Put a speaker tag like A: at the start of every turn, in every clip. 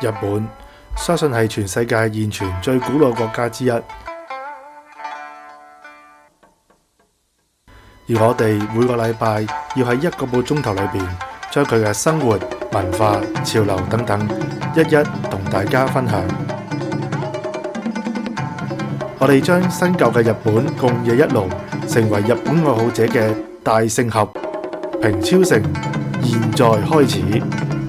A: 日本相信係全世界現存最古老國家之一，而我哋每個禮拜要喺1個半鐘頭裏邊，將佢嘅生活、文化、潮流等等，一一同大家分享。我哋將新舊嘅日本共冶一爐，成為日本愛好者嘅大聖合。平超城，現在開始。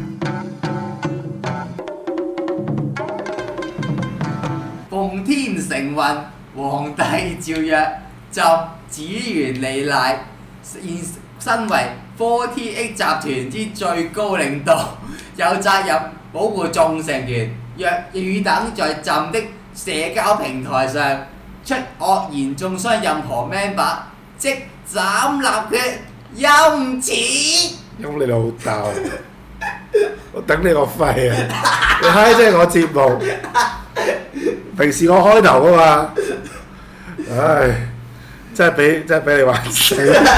B: 奉天承運，皇帝詔曰：朕子元利賴，現身為 48 集團之最高領導，有責任保護眾成員。若汝等在朕的社交平台上出惡言中傷任何 member， 即斬立決，陰恥！
A: 陰你老豆！我頂你個肺啊！你閪真係我節目，平時我開頭噶嘛，唉，真係俾你玩死，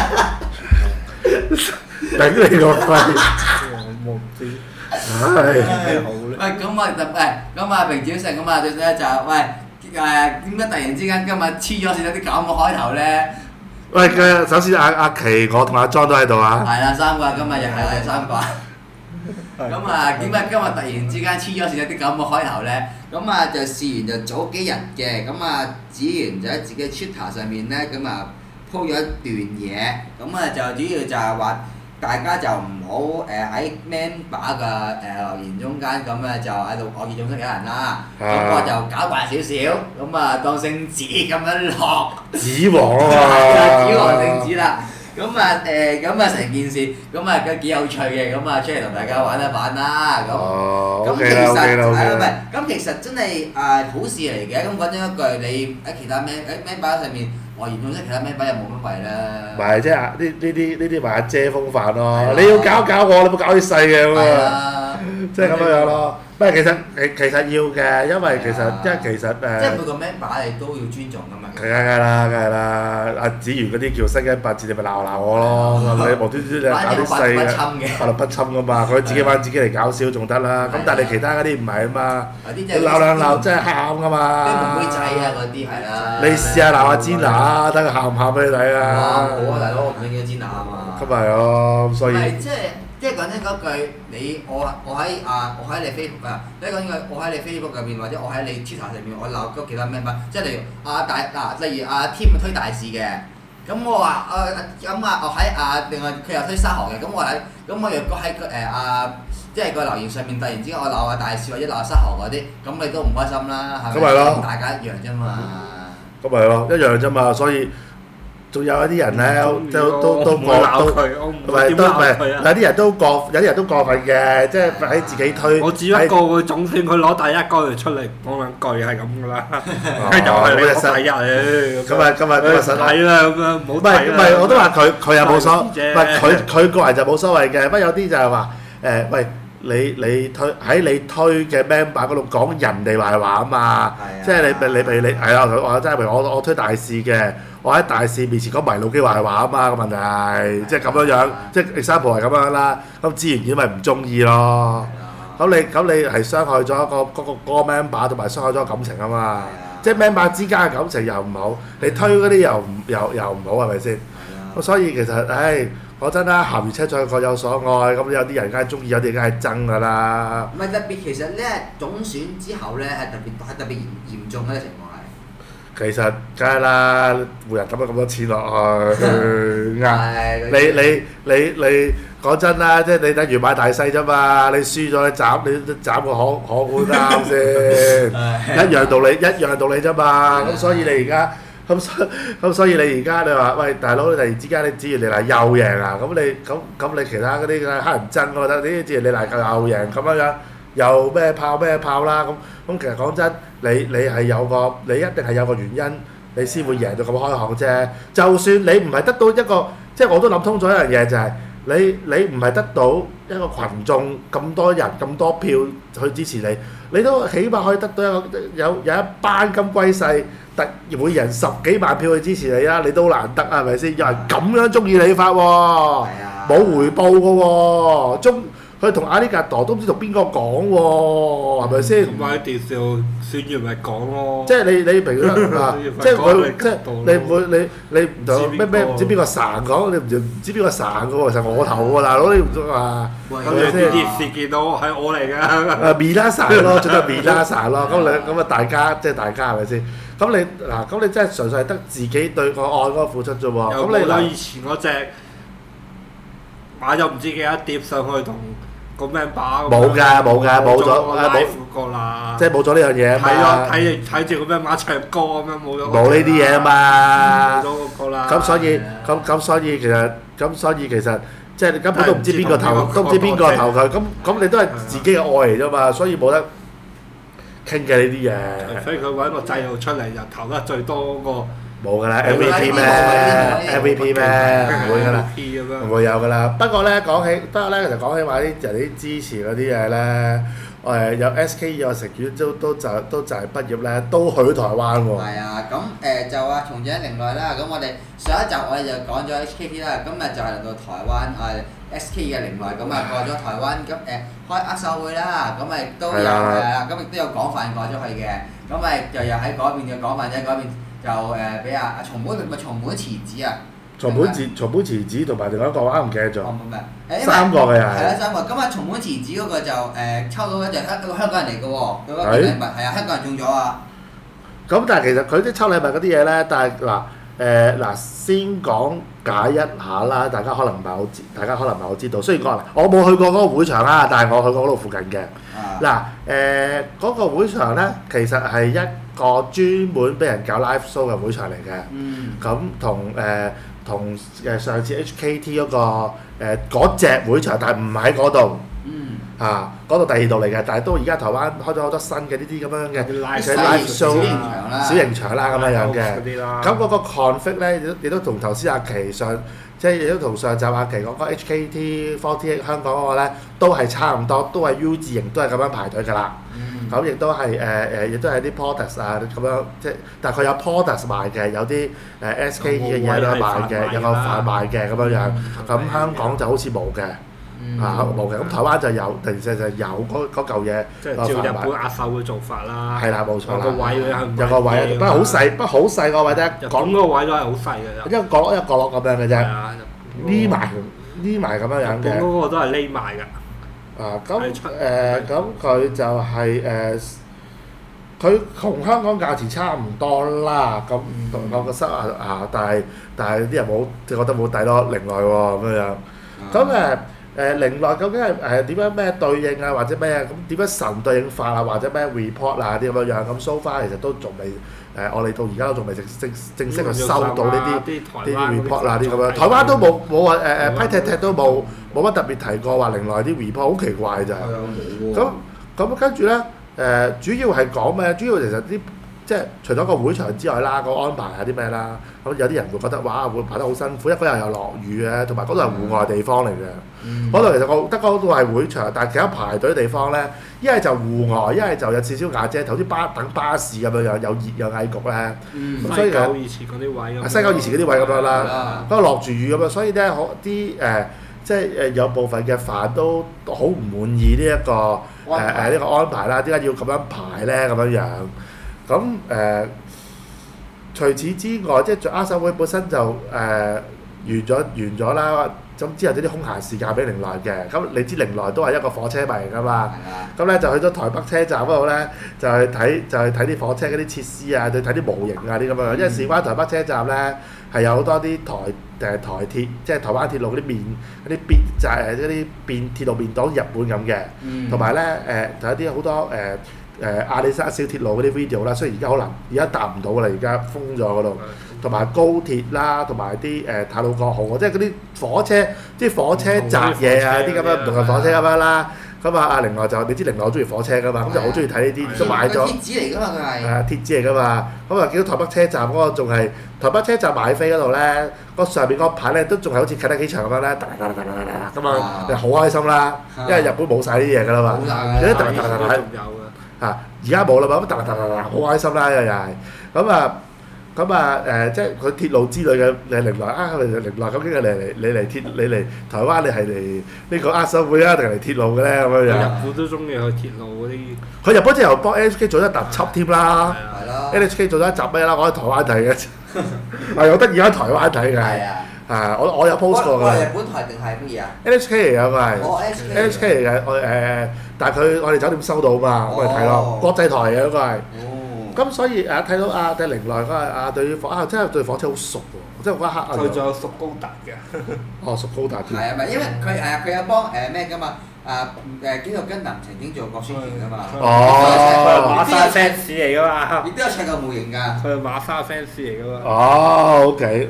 A: 頂你個肺！我冇知，唉，好咧。
B: 喂，咁啊，平超城咁啊，最咧就喂點解突然之間今日黐咗線有啲咁嘅開頭咧？
A: 喂，首先阿琪，我同阿莊都喺度啊。
B: 係啦，三個，今日又係我哋三個。咁啊，點解今日突然之間黐咗線有啲咁嘅開頭咧？咁啊，就事緣就早幾日嘅，咁啊，子元就喺自己 Twitter 上面咧，咁啊 po 咗一段嘢，咁啊就主要就係話大家就唔好喺 member 嘅留言中間咁啊就喺度惡意中傷其他人啦。咁我就搞怪少少，咁啊當聖旨咁樣落。
A: 子王啊！
B: 子王聖旨啦。咁啊成件事，咁啊幾有趣嘅，咁啊出嚟同大家玩一玩啦。咁其實係咪？咁其實真係好事嚟嘅。咁講真一句，你喺其他member上面惡言中傷其他member又冇乜謂啦。
A: 唔係，即係呢啲咪阿姐風範咯。你要搞我，你冇搞啲細嘅咁啊！即係咁樣咯。唔係，其實要嘅，因為其實即係
B: 每個 member 你都要尊重㗎嘛。
A: 梗係啦，阿子元嗰啲叫身經百戰，你咪鬧我咯。你無端端你搞啲細嘅，法律不侵㗎嘛。佢自己玩自己嚟搞笑仲得啦。咁但係你其他嗰啲唔係啊嘛。鬧兩鬧真係喊㗎嘛。
B: 啲妹妹仔啊嗰啲係啦。
A: 你試下鬧阿詹娜，睇佢喊唔喊俾你睇啊！
B: 好啊，大佬，我唔中意詹娜啊嘛。
A: 咁咪咯，所以。
B: 即係講真嗰句，我喺你 Facebook 啊，即係講真句，我喺你 Facebook 入面或者我喺你 Twitter 上面，我鬧咗其他 member，即係例如例如阿 Tim 推大事嘅，咁我話我喺另外佢又推沙河嘅，咁我若果喺即係個留言上面突然之間我鬧阿大事或者鬧阿沙河嗰啲，咁你都唔開心啦，係咪？咁大家一樣啫嘛。
A: 咁咪咯，一樣啫嘛，所以。仲有一啲人咧，都鬧佢，唔係有啲人都過分嘅，即係喺自己推。
C: 我只不過會總算佢攞第一句出嚟講兩句係咁噶啦，又係你攞第一
A: 咁啊實
C: 睇啦咁樣，唔好睇啦。
A: 唔係，我都話佢又冇所，唔係佢個人就冇所謂嘅，不過有啲就係話喂。你推嘅 member 嗰度講人哋壞話啊嘛，即係你係啊！我真係譬如我推大事嘅，我喺大事面前講迷路機壞話啊嘛，個問題係即係咁樣，即係 example 係咁樣啦。咁自然咪唔中意咯。咁你係傷害咗嗰個 member 同埋傷害咗感情啊嘛。即係 member 之間嘅感情又唔好，你推嗰啲又唔好係咪先？咁所以其實講真啦，鹹魚青菜各有所愛，咁有啲人梗係中意，有啲梗係憎㗎啦。
B: 唔係特別，其實咧總選之後咧係特別嚴重嘅情況係。
A: 其實梗係啦，每人抌咗咁多錢落去，你講真啦，即係你等於買大細啫嘛，你輸咗你斬個可會啱先，一樣道理啫嘛，咁所以你而家。咁所以你而家你話喂大佬，你突然之間你只要你嚟又贏啊，咁你其他嗰啲黑人憎，我覺得呢啲只要你嚟夠又贏咁樣又咩炮啦咁其實講真，你係你一定係有個原因，你先會贏到咁開行啫。就算你唔係得到一個，即係我都諗通咗一樣嘢就係你唔係得到一個群眾咁多人咁多票去支持你，你都起碼可以得到有一班金龜勢。每人10幾萬票去支持你啦，你都難得係咪先？有人咁樣中意你法喎，冇回報嘅喎， 佢同阿里格多都唔知同邊個講喎，係咪先？
C: 咁咪電視選完咪講咯。
A: 即係你明啦，即係佢即係你唔會你唔同咩唔知邊個神講，你唔知邊個神嘅喎，其實我頭喎大佬，你唔知啊？
C: 咁你電視見到係我嚟㗎。
A: 米拉神咯，最多米拉神咯，咁大家即係大家係咪先？咁你真係純粹係得自己對個愛嗰個付出啫喎。咁你
C: 嗱以前嗰隻買咗唔知幾多碟上去同個 member
A: 冇咗
C: 冇過啦。
A: 即係冇咗呢樣嘢啊嘛。
C: 睇住個 member 唱歌咁樣冇咗。
A: 冇呢啲嘢啊嘛。
C: 冇咗嗰個啦。
A: 咁所以其實即係你根本都唔知邊個投，都唔知邊個投佢。咁你都係自己嘅愛嚟啫嘛，所以冇得傾嘅呢啲嘢。
C: 所以佢揾個制度出嚟就投得最多嗰個。
A: 冇㗎啦 ，MVP 咩？唔會㗎啦，唔會有㗎啦。不過咧其實講起話啲人啲支持嗰啲嘢咧，有 SKE 我成員都就係畢業咧，都去台灣喎。
B: 係啊，咁就話重整另外啦。咁我哋上一集我哋就講咗 HKT 啦，今日就係輪到台灣SKE 嘅另外，咁啊過咗台灣咁開握手會啦，咁亦都有咁亦都有廣泛過咗去嘅，咁又喺嗰邊嘅廣泛啫，嗰邊。就俾阿松本慈子啊，松本
A: 慈子同埋另外一個我啱唔記得咗。
B: 三個
A: 嘅又係。
B: 係啦，三個。咁松本慈子嗰個就抽到一隻香港人嚟嘅喎，佢嗰個禮物係啊，香港人中咗啊。
A: 咁但係其實佢啲抽禮物嗰啲嘢咧，但係嗱先講解一下啦，大家可能唔係好知道。雖然我冇去過嗰個會場啦，但係我去過嗰度附近嘅。嗰個會場咧，其實係一個專門俾人搞 live show 嘅會場嚟嘅。咁同上次 HKT 嗰隻會場，但係唔喺嗰度。嗰度第二度嚟嘅，但係都而家台灣開咗好多新嘅呢啲咁樣嘅 live show 小型場啦咁樣嘅。咁嗰個 config 咧，亦都同頭先阿琪即係亦都同上集阿琪講個 HKT48 香港嗰個咧，都係差唔多，都係 U 字型，都係咁樣排隊㗎啦。咁亦都係亦都係啲 products 啊咁樣，即係但係佢有 products 賣嘅，有啲SKE 嘅嘢都賣嘅，有個販賣嘅咁樣樣。咁香港就好似冇嘅。冇嘅，咁台灣就有，突然之間就有嗰嚿嘢。
C: 即係照日本握手嘅做法啦。
A: 係啦，冇錯啦。
C: 有個位，
A: 不過好細個位啫。
C: 日本嗰個位都係好細嘅啫。
A: 一個角落咁樣嘅啫。匿埋咁樣樣嘅。
C: 日本嗰個都係匿埋㗎。
A: 咁佢就係佢同香港價錢差唔多啦。咁我個室但係啲人冇覺得冇抵咯，另外喎咁樣。咁另外究竟係點樣咩對應啊，或者咩咁點樣神對應法啊，或者咩 report 啊啲咁樣樣咁 so far 其實都仲未我哋到而家都仲未正式去收到呢啲 report 啊啲咁樣，台灣都冇話批踢都冇乜特別提過話另外啲 report 好奇怪咋。咁跟住咧主要係講咩？主要其實啲即係除咗個會場之外啦，個安排係啲咩啦？咁有啲人會覺得哇會排得好辛苦，因為嗰日又落雨嘅，同埋嗰度係戶外地方嚟嘅。嗰度其實我得嗰度係會場，但係其他排隊地方咧，一係就戶外，一係就有少少瓦遮頭，啲等巴士咁樣樣，有熱有翳焗咧。
C: 所以以前嗰啲位
A: 西九以前嗰啲位咁樣啦，嗰度落住雨咁樣，所以咧啲即係有部分嘅飯都好唔滿意呢一個呢個安排啦。點解要咁樣排咧？咁樣樣咁除此之外，即係握手會本身就完咗啦。咁之後啲空閒時間俾寧來嘅，咁你知寧來都係一個火車迷嚟㗎嘛。咁咧就去咗台北車站嗰度咧，就去睇啲火車嗰啲設施啊，去睇啲模型啊啲咁樣。因為事關台北車站咧係有好多啲台鐵，即係台灣鐵路嗰啲就係嗰啲鐵路面檔日本咁嘅，同埋咧就有啲好多亞利山小鐵路嗰啲 video 啦，雖然而家可能而家搭唔到啦，而家封咗嗰度，同埋高鐵啦，同埋啲太魯閣號，即係嗰啲火車閘嘢啊，啲咁樣唔同嘅火車咁樣啦。咁啊，另外就你知另外我中意火車㗎嘛，咁就好中意睇呢啲，都買咗。
B: 鐵子嚟㗎嘛，佢係。鐵
A: 子嚟㗎嘛，咁啊見到台北車站嗰個仲係台北車站買飛嗰度咧，上邊嗰個牌咧都仲係好似啟德機場咁樣咧，咁啊好開心啦，因為日本冇晒呢啲嘢㗎啦嘛，有啲而家冇啦嘛，咁好開心啦又係，咁啊咁啊即係佢鐵路之類嘅另來啊，另來究竟係你嚟台灣，你係嚟呢個握手會啊，定係嚟鐵路嘅咧咁樣
C: 日
A: 樣？
C: 本都中意去鐵路嗰啲。
A: 佢日本之後幫 NHK 做咗一特輯添啦
B: 係咯。
A: ，NHK 做咗一集咩啦？我喺台灣睇嘅，係我得意喺台灣睇嘅。
B: 係啊。
A: 我有 post 過㗎。
B: 日本台定係乜嘢啊
A: NHK 嚟㗎，佢係。
B: 我
A: NHK 嚟嘅，但係我哋酒店收到嘛，咁咪睇咯。國際台嘅嗰個係。咁所以睇到對寧來嗰個對真係對火車好熟喎，即係嗰一刻
C: 佢仲有屬高達嘅。
A: 哦，屬高達添。
B: 係啊，咪因為佢有幫咩㗎嘛？幾個跟男曾經做過宣傳㗎嘛。
C: 佢係馬莎 fans 嚟㗎嘛。
B: 亦都有砌過模型㗎。
C: 佢係馬莎 fans 嚟㗎嘛。
A: OK。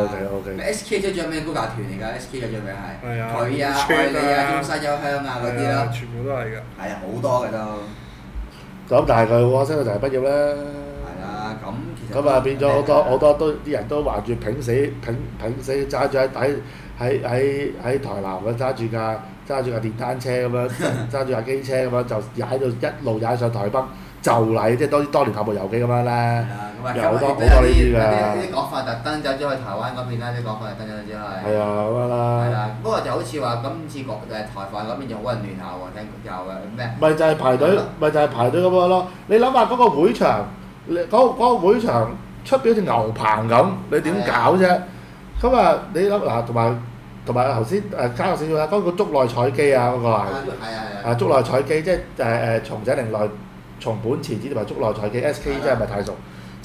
B: SK 即係獎咩高達團嚟㗎？SK 嘅獎名係。
C: 係啊。
B: 佢啊，愛你啊，東山優香啊嗰啲咯。
C: 全部都係㗎。
B: 係啊，好多㗎都。
A: 咁但係佢可惜佢就係畢業啦。
B: 係啦，咁其實。
A: 咁啊變咗好多都啲人都話住拼死揸住喺台南嘅揸住架電單車咁樣，揸住架機車咁樣就踩到一路踩上台北就嚟，即係當年《頭部遊記》咁樣咧。有好多呢啲㗎。
B: 啲講法特登走咗去台灣嗰邊啦，啲講法特登走咗去。
A: 係啊，咁樣啦。
B: 係啦，不過就好似話今次台飯嗰邊就好混亂下喎，聽有嘅咩？
A: 咪就係排隊咁樣咯。你諗下嗰個會場，嗰個會場出邊好似牛棚咁，你點搞啫？咁啊，你諗嗱，同埋頭先加個少少啦，嗰個竹內採機啊，嗰個係。竹內採機即係松井玲奈、松本慈子同埋竹內採機 SK 真係咪太熟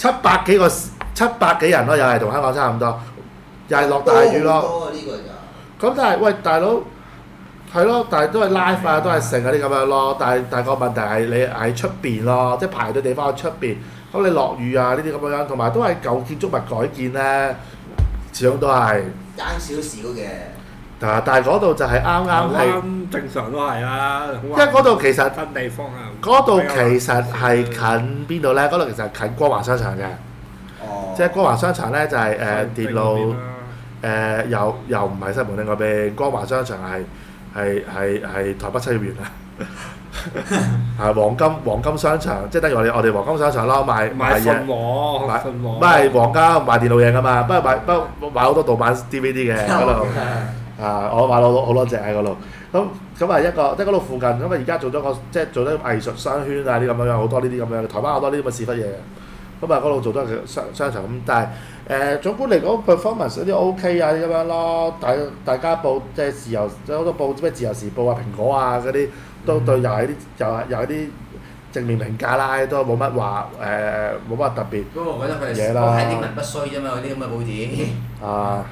A: ？700幾人咯，又係同香港差唔多，又係落大雨咯。
B: 多呢個就。
A: 咁但係喂大佬，係咯，但係都係 live 啊，都係成嗰啲咁樣咯。但係個問題係你喺出邊咯，即係排隊地方喺出邊。咁你落雨啊呢啲咁樣，同埋都係舊建築物改建咧，始終都係
B: 爭少少嘅。
A: 但係嗰度就係啱係
C: 正常都係啦。因
A: 為嗰度其實
C: 分地方啊。
A: 嗰度其實係近邊度咧？嗰度其實係近光華商場嘅。
B: 哦。
A: 即係光華商場咧，就係鐵路又唔係西門町嗰邊，光華商場係台北七月園啊。係黃金商場，即係等於我哋黃金商場咯，賣嘢，唔係黃金賣電腦嘢㗎嘛，不過買好多盜版 DVD 嘅嗰度，我買到好多隻喺嗰度，咁係一個即係嗰度附近，咁啊而家做咗個即係做咗藝術商圈啊啲咁樣，好多呢啲咁樣，台灣好多呢啲咁嘅屎忽嘢，咁啊嗰度做咗個商場咁，但係總括嚟講 performance 嗰啲 OK 啊啲咁樣咯，大家報即係自由有好多報咩自由時報啊、蘋果啊嗰啲。都對又係啲正面評價啦，都冇乜話冇乜特別
B: 不過我覺得佢
A: 嘢啦。
B: 係啲文不衰啫嘛，嗰啲咁嘅報紙。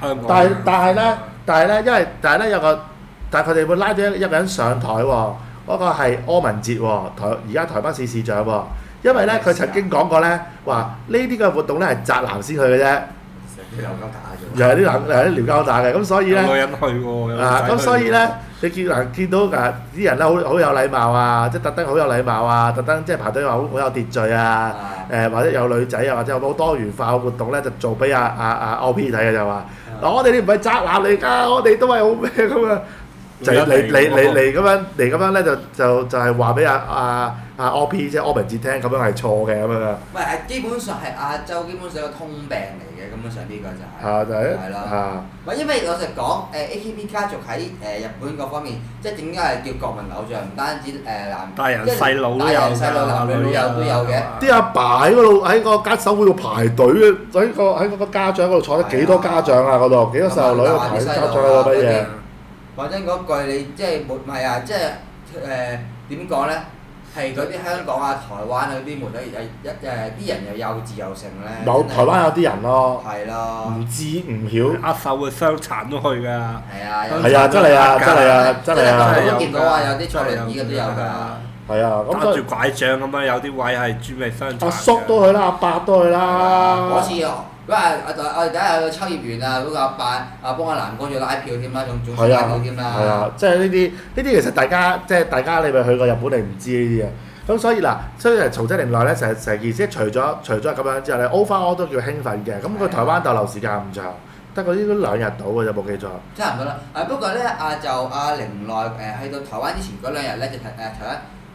A: 但係咧有個，但係佢哋會拉咗一個人上台喎，嗰個係柯文哲喎，而家台北市市長喎，因為咧佢曾經講過咧話呢啲嘅活動咧係宅男先去嘅啫。
B: 撩交打啫。
A: 又係啲撩交打嘅，咁所以咧。
C: 有個人去喎。
A: 咁所以咧。你見到啲人咧好有禮貌啊，即係特登好有禮貌啊，特登即係排隊話好有秩序啊，或者有女仔啊，或者有好多元化嘅活動咧，就做俾阿 OP 睇嘅就話，我哋呢唔係宅男嚟㗎，我哋都係好咩咁啊，就嚟咁樣咧就係話俾阿 OP 即係柯文哲聽，咁樣係錯嘅咁樣。
B: 喂，係基本上係亞洲基本上一個通病嚟嘅，根本上呢個就係。係啦。喂，因為老實講，AKB 家族喺日本嗰方面，即係點解係叫國民偶像？唔單止男，
C: 大人細路都有，
B: 男女都有嘅。
A: 啲阿爸喺嗰度喺個家手會度排隊嘅，喺嗰個家長嗰度坐咗幾多家長啊？嗰度幾多細路女排家長喺度乜嘢？
B: 講真嗰句，你即係唔係啊？即係點講咧？係嗰啲香港啊、台灣啊嗰啲媒體啲人又幼稚又成咧。
A: 冇台灣有啲人咯。
B: 係咯。唔
A: 知唔曉。
C: 阿秀嘅傷殘都去㗎。
B: 係啊。
A: 係啊！真係啊！
B: 我都見到啊，有啲坐輪椅嘅都有㗎。
A: 係啊，咁
C: 揸住拐杖咁樣，有啲位係專為傷殘。
A: 阿叔都去啦，阿伯都去啦。
B: 嗰次嗰日我哋第一日去秋葉原啊，嗰個阿伯幫阿南哥做拉票添啦，仲做拉票添啦。
A: 係啊，即係呢啲其實大家你咪去過日本你唔知呢啲嘢，咁所以松井玲奈咧成件事除咗咁樣之後咧 overall 都叫興奮嘅，咁佢台灣逗留時間唔長，得嗰啲都2日到嘅就冇記錯。
B: 差唔多啦，不過咧阿玲奈去到台灣之前嗰2日咧就台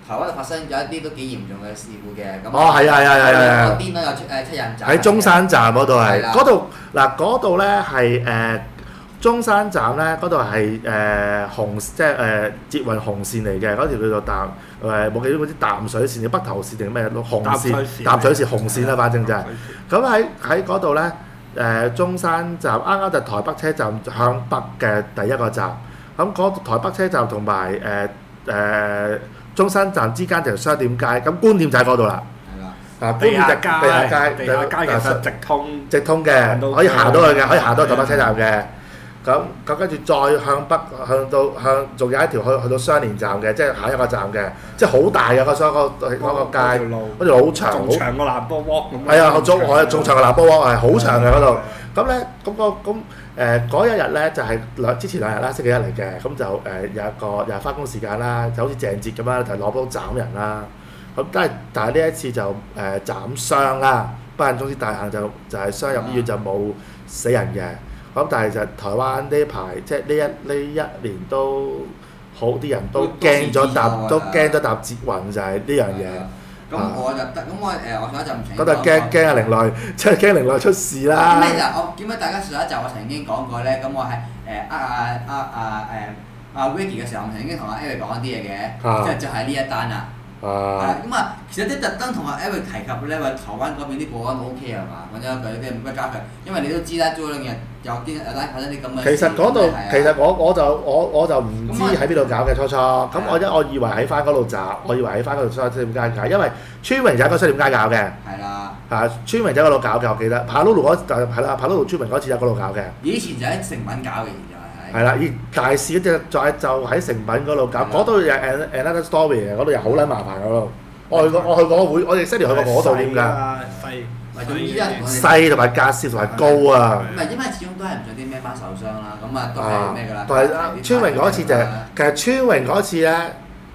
B: 台灣發生咗一啲都幾嚴重嘅事故嘅。咁
A: 係。
B: 嗰邊都有七人站。
A: 喺中山站嗰度係，
B: 係啦
A: 嗰度嗱嗰度咧係中山站咧嗰度係紅即係捷運紅線嚟嘅，嗰條叫做冇記住嗰啲淡水線定北投線定咩紅線淡水線紅線啦，反正就係。咁喺嗰度咧中山站啱啱就台北車站向北嘅第一個站，咁嗰台北車站同埋中山站之間就係商店街，咁觀點就喺嗰度啦。觀點就地下街
C: 其實直通
A: 嘅，可以行到去嘅，可以行到台北車站嘅。咁跟住再向北仲有一條去到雙連站嘅，即係下一個站嘅，即係好大嘅嗰個街，嗰條好長，
C: 仲長過南波窩咁。
A: 係啊，仲長過南波窩係好長嘅嗰度。咁咧嗰一日咧就係之前2日啦，星期一嚟嘅，咁就有一個又係翻工時間啦，就好似鄭捷咁啦，就攞刀斬人啦。咁但係呢一次就斬傷啦，不幸中之大幸就係傷入醫院就冇死人嘅。咁但係就台灣呢排即係呢一年都好啲人都驚咗搭捷運就係呢樣嘢。
B: 咁我就得，咁我上一集唔曾經
A: 嗰度驚阿凌來，即係驚凌來出事啦。
B: 咁咧就我點解大家上一集我曾經講過咧？咁我係阿 Vicky 嘅時候，我曾經同阿 Eric 講一啲嘢嘅，就係呢一單啦。咁其實啲特登同阿 Eric 提及咧，話台灣嗰邊啲保安 OK 係嘛？揾咗一句啲唔該加強，因為你都知啦，早兩日有單發生啲咁嘅。
A: 其實嗰度其實我就唔知喺邊度搞嘅初，咁我以為喺翻嗰度找，我以為喺翻嗰度商店街搞，因為村民就喺個商店街搞嘅。係啦。村民就喺嗰度搞嘅，我記得。帕魯魯係啦，帕魯魯村民嗰次喺嗰度搞嘅。
B: 以前就喺誠品搞嘅，現在係。
A: 係啦，大事嗰隻就喺誠品嗰度搞，嗰度又 another story 嘅，嗰度又好撚麻煩嗰度。我去過會，我哋新年去過嗰度點㗎？細同埋格少同埋高啊！
B: 唔係，因為始終都係唔想啲咩班受傷啦，咁都係咩㗎啦？
A: 但係村榮嗰次就係，其實村榮嗰次咧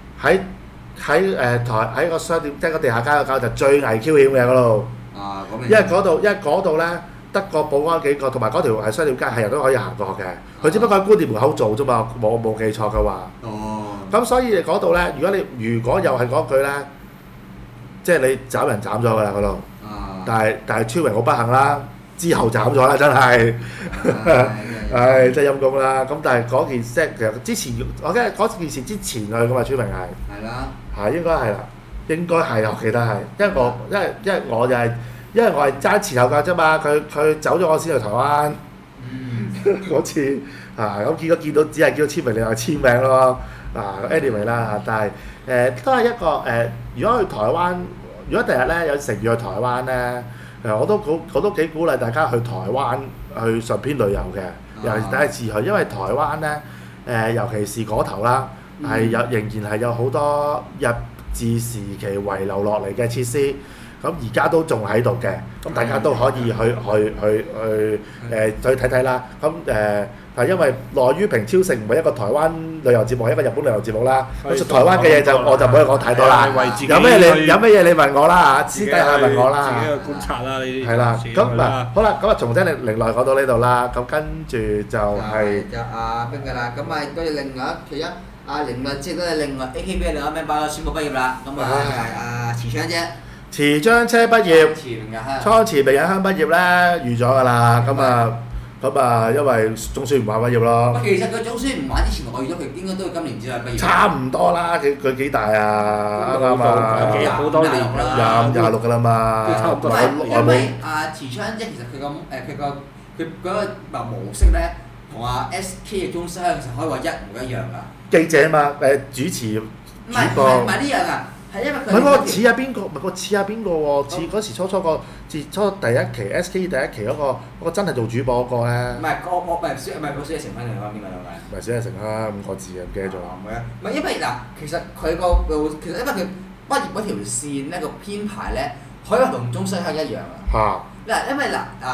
A: 喺個商店即係個地下街嗰搞就最危 Q 險嘅嗰度。因為嗰度咧得個保安幾個，同埋嗰條係商店街係人都可以行過嘅。佢只不過喺官店門口做啫嘛，冇記錯嘅話。咁所以嗰度咧，如果又係嗰句咧。即係你斬人斬咗㗎啦嗰度，但係村民好不幸啦，之後斬咗啦真係，唉真係陰公啦。咁但係嗰件事其實之前我記得嗰件事之前去㗎嘛，村民係。係啦。係應該係啦，應該係我記得係，因為我係爭前後腳啫嘛，佢走咗我先去台灣。嗰次咁見到只係叫簽名，你話簽名咯。anyway 啦，但係都係一個如果去台灣，如果第日咧有成日去台灣咧，我都幾鼓勵大家去台灣去順便旅遊嘅，尤其是第一次去，因為台灣咧尤其是嗰頭啦，係仍然係有好多日治時期遺留落嚟嘅設施，咁而家都仲喺度嘅，咁大家都可以去睇睇啦，咁係因為內於平超城唔係一個台灣旅遊節目，係一個日本旅遊節目啦。咁台灣嘅嘢我就唔可以講太多啦。有咩嘢你問我啦嚇，私底下問我啦。
C: 自己去觀察啦呢啲。
A: 係啦，咁好啦，咁重新另外講到呢度啦。咁跟住就係
B: 就邊個啦？咁跟住另外其一凌律即係另外 AKB 另外咩班宣布畢業啦。咁係慈祥姐。
A: 慈祥姐畢業。倉慈明日香畢業咧，預咗㗎啦。咁因為總算唔玩畢業咯。
B: 其實佢總算唔玩之前，我預咗佢應該都係今年之內畢業。
A: 差唔多啦，佢幾大啊？啱啱
C: 好多年啦
A: ，26㗎啦嘛。
B: 因為慈祥姐其實佢嗰個模式咧，同SK 嘅中西香其實可以話一模一樣㗎。
A: 記者嘛，主持
B: 唔係呢樣啊。係因為佢唔
A: 係個似下邊個，唔係個似下邊個喎？似嗰時初第一期 SK 第一期嗰個真係做主播嗰個咧。唔係
B: 唔係小野成分嚟㗎，邊個嚟㗎？
A: 唔係小野成啦，5個字啊，唔記得咗。
B: 唔係因為嗱，其實因為佢畢業嗰條線咧個編排咧，可以話同中西香一樣啊。因為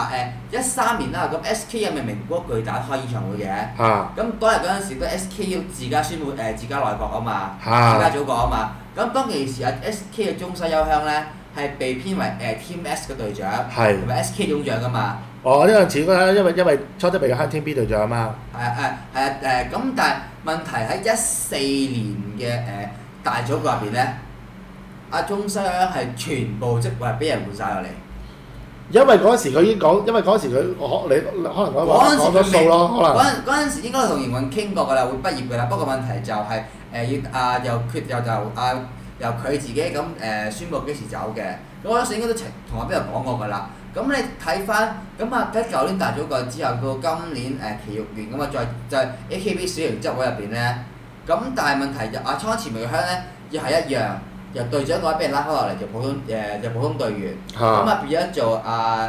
B: 13年啦，咁 SK 有咪名波巨蛋開演唱會嘅。咁當日嗰陣時都 SK 要自家宣布自家內閣啊嘛，自家組閣啊嘛。咁當其時SK 嘅中西優香咧係被編為Team S 嘅隊長，同埋 SK 總長噶嘛。呢
A: 樣似嗰因為初初被香 Team B 隊長啊嘛。
B: 咁但係問題喺14年嘅大組閣入邊咧， 阿中西係全部職位俾人換晒落嚟。
A: 因為嗰陣時佢已經講，因為嗰陣時佢你可能講咗數咯，可能
B: 嗰陣時應該同營運傾過㗎啦，會畢業㗎啦。不過問題就係要由佢自己咁宣佈幾時走嘅。咁我嗰時應該都同阿邊度講過㗎啦。咁你睇翻咁啊，喺舊年大組過之後，到今年奇玉園咁啊，再 AKB 小型執委入邊咧，咁但係問題就阿倉前美香咧，又係一樣。由隊長嗰位俾人拉開落嚟做普通隊員，咁啊變咗做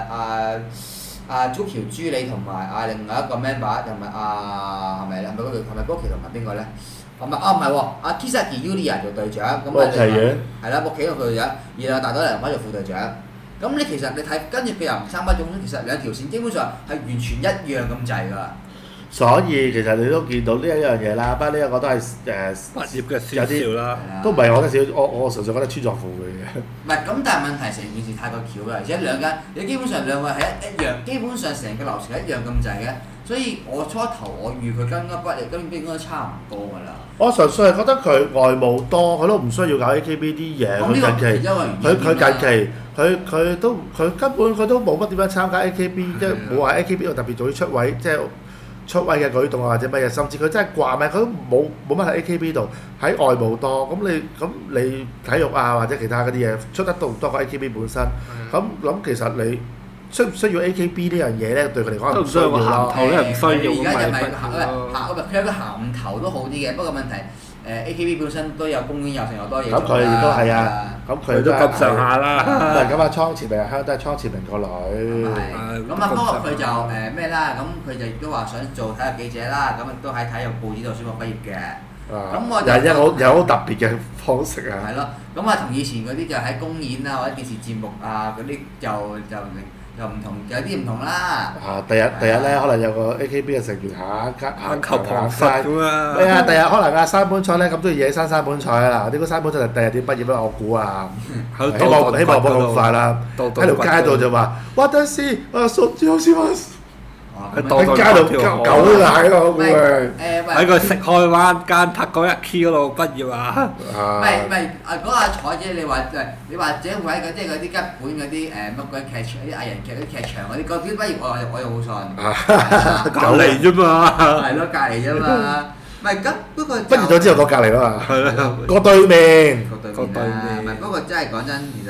B: 竹橋朱莉同埋另外一個 member， 同埋係咪咧？係咪高崎同埋邊個咧？唔係喎，阿 Kisaki Yulia 做隊長，咁啊係啦，木崎做隊長，然後大島良花做副隊長。咁你其實你睇跟住佢又唔參加總選，其實兩條線基本上係完全一樣咁滯㗎。
A: 所以其實你都見到呢一樣嘢啦，不過呢一個都係
C: 畢業嘅少少啦，
A: 都唔係我覺得少，我純粹覺得穿鑿附會嘅。
B: 唔係咁，但係問題成件事太過巧啦，而且兩間你基本上兩個係一樣，基本上成個流程一樣咁滯嘅，所以我初頭我預佢跟畢業跟應該差唔多㗎啦。我
A: 純粹係覺得佢外務多，佢都唔需要搞 AKB 啲嘢。佢近期佢根本佢都冇乜點樣參加 AKB，即係冇話 AKB 特別早啲出位，即係。出位嘅舉動啊，或者乜嘢，甚至佢真係掛名，佢都冇乜喺 AKB 度，喺外務多。咁你體育啊或者其他嗰啲嘢出得多過 AKB 本身。咁其實你需唔需要 AKB 呢樣嘢咧？對佢嚟講唔需要咯。
C: 頭咧唔需要。
B: 而家就咪佢有個銜頭都好啲嘅，不過問題AKB 本身都有公園有成好多嘢。
A: 咁佢亦都係啊，咁佢
C: 都咁上下啦。
A: 咁阿倉前明香都係倉前明個女。
B: 咁不過佢就咩啦？咁佢就亦都話想做體育記者啦。咁亦都喺體育報紙度宣佈畢業嘅。咁我就
A: 有好特別嘅方式啊。
B: 係咯，咁同以前嗰啲就喺公演啊或者電視節目啊嗰啲又唔同，有啲唔同啦。
A: 第日咧，可能有個 AKB 嘅成員
C: 眼球旁發咁啊！
A: 係啊，第日可能阿山本彩咧咁中意野山本彩啦。呢個山本彩就第日點畢業咧？我估啊，希望冇咁快啦。喺條街度就話，哇！得先，熟住好似話。喺街度狗奶咯，會
C: 喺個食開灣間拍嗰1 K 嗰度畢業啊！
B: 唔係講下彩姐，你或者會喺嗰啲吉本嗰啲乜鬼劇場、啲藝人劇、啲劇場嗰啲嗰啲畢業，我又好信。
C: 隔離啫嘛。
B: 係咯，隔離啫嘛。唔係咁，不過
A: 畢業咗之後個隔離啦嘛。
C: 係咯。
A: 個對面。
B: 個對面。唔係，不過真係講真，其實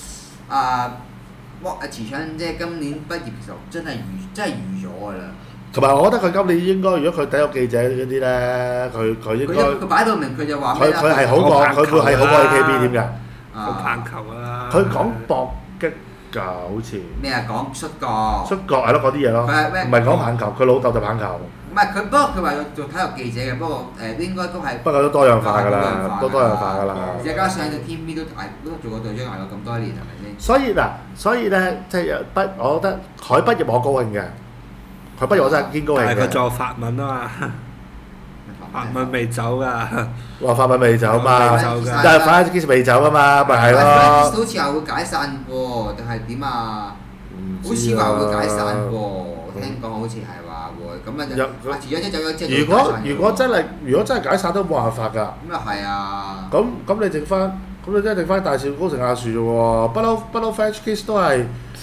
B: 池昌姐今年畢業其實真係預咗㗎啦。
A: 同埋我覺得佢今年應該，如果佢體育記者嗰啲咧，佢應該
B: 佢擺到明，佢就話
A: 佢係好過佢會係好過 AKB 點㗎？
C: 講棒球啦。
A: 佢講搏擊㗎，好似
B: 咩啊？講摔角。摔
A: 角係咯，嗰啲嘢咯。唔係講棒球，佢老豆就棒球。
B: 唔係佢，不過佢話要做體育記者嘅，不過應該都係。
A: 不過都多樣化㗎啦，都多樣化㗎啦。
B: 再加上喺 TV 都做過隊長，捱咗咁多年，係咪先？
A: 所以咧，即係我覺得佢畢業我高興嘅，佢畢業我真係堅高興嘅。
C: 但係佢做法文啊嘛，法文未走㗎。
A: 話法文未走嘛，但係反正幾時未走㗎嘛，咪係咯。
B: 好似話會解散喎，定係點啊？好似話會解散喎，聽講好似係話會咁啊！遲咗即走咗即係。
A: 如果真係解散都冇辦法㗎。
B: 咁又係啊！
A: 咁你剩翻。咁你真係剩翻大樹高成亞樹啫喎，不嬲 French Kiss 都係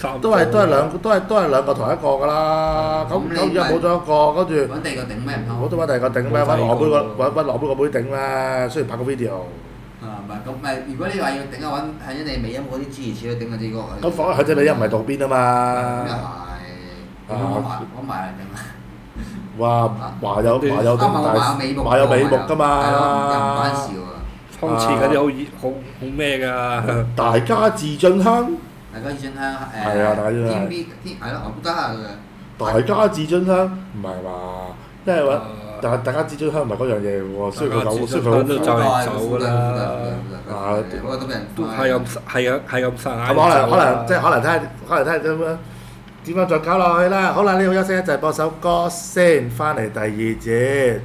A: 兩個同一個㗎啦。咁而家冇咗一個，跟住
B: 揾第二個頂咩唔通？
A: 我都揾第二個頂咩？揾羅貝個妹頂啦。雖然拍個 video。
B: 唔係咁咪，如果你話要頂啊，揾向你美音嗰啲諸如此類頂嗰啲個。
A: 咁向你美音唔係道邊啊嘛。
B: 咁又係。我埋嚟頂啊！
A: 話有美目㗎嘛。
B: 係咯，又唔關事喎。
C: 沖廁嗰啲好咩㗎？
A: 大家自進香。
B: 大家自進香
A: 係啊，大家自進香。
B: 係咯，我都得下嘅。
A: 大家自進香唔係話，即係話，但係大家自進香唔係嗰樣嘢喎，雖然佢好
C: 都就嚟走㗎啦。都係咁實眼。
A: 可能睇下點樣再搞落去啦。好啦，呢度休息一陣，播首歌先，翻嚟第二節。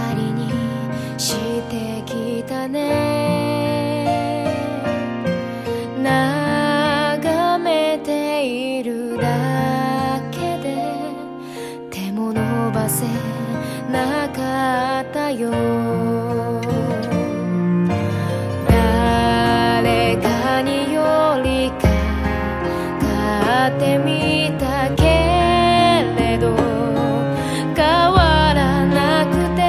D: りにしてきたね眺めているだけで手も伸ばせなかったよ誰かによりかかってみたけれど変わらなくて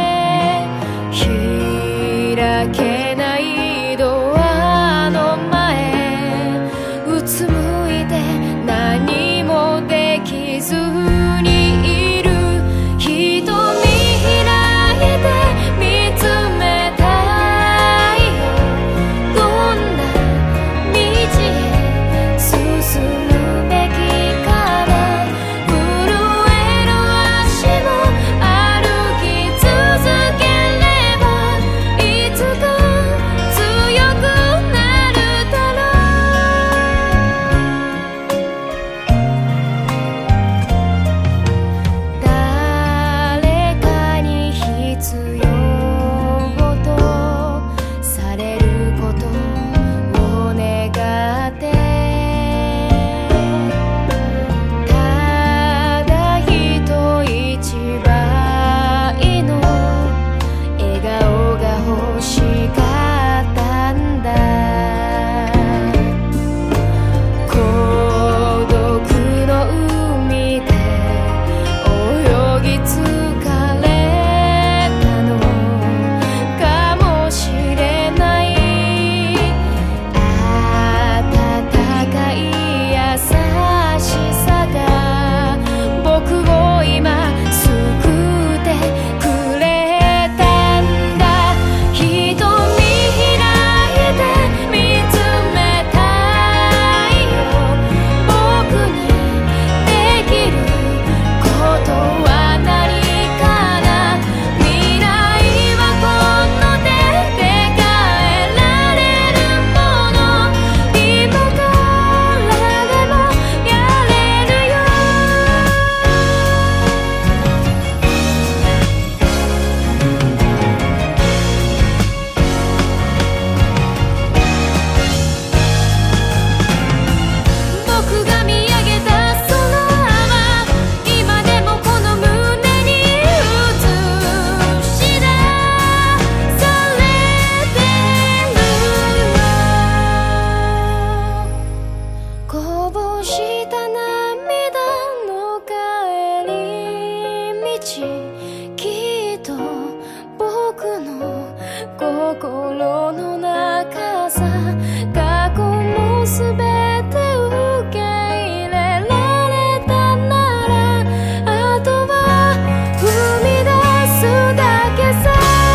D: 開けないドアの前うつむいて何もできずにいる瞳開いて見つめたいよどんな道へ進むべきかな震える足も歩き続ければいつか強くなるだろう誰かに必要とされることを願ってただ人一倍の笑顔が欲しかったんだ孤独の海で泳ぎ疲れたのかもしれない温かい優しさが僕を今救ってくれたんだ瞳開いて見つめたいよ僕にできることは何かな未来はこの手で変えられるもの今からでもやれるよ僕が見上げた空は今でもこの胸に映し出されてるこぼした涙の帰り道きっと僕の心の中さ過去もすべて受け入れられたならあとは踏み出すだけさ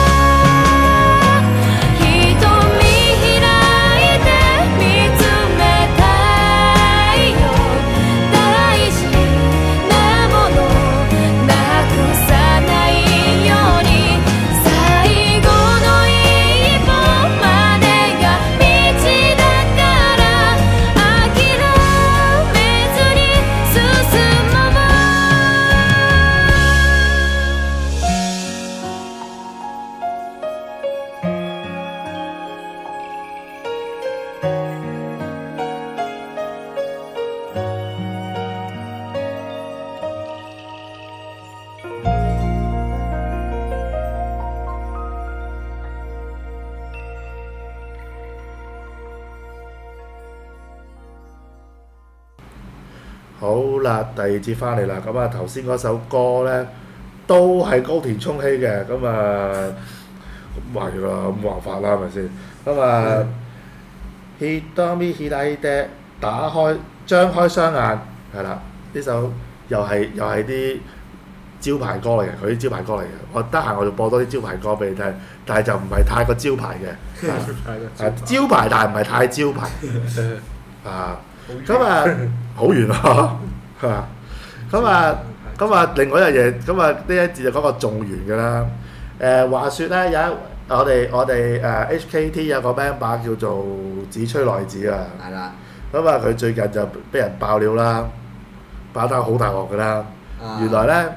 D: 瞳開いて見つめたいよ大事なものなくさないように最後の一歩までが道だから諦めずに進もう
A: 好啦，第二節翻嚟啦。咁啊，頭先嗰首歌咧都係高田充希嘅。咁啊，咁係啦，咁話法啦，係咪先？咁啊，Hitomi Hiraide 張開雙眼係啦，呢首又係啲招牌歌嚟嘅，佢啲招牌歌嚟嘅。我得閒我就播多啲招牌歌俾你聽，但係就唔係太過招牌嘅，招牌但係唔係太招牌啊。咁啊，好遠啊，係嘛？咁啊，另外一樣嘢，咁啊呢一節就講個眾緣嘅啦。話說咧，我哋HKT 有個 member 叫做子吹內子啊。
B: 係啦。
A: 咁啊，佢最近就俾人爆料啦，爆得好大鑊㗎啦。原來咧，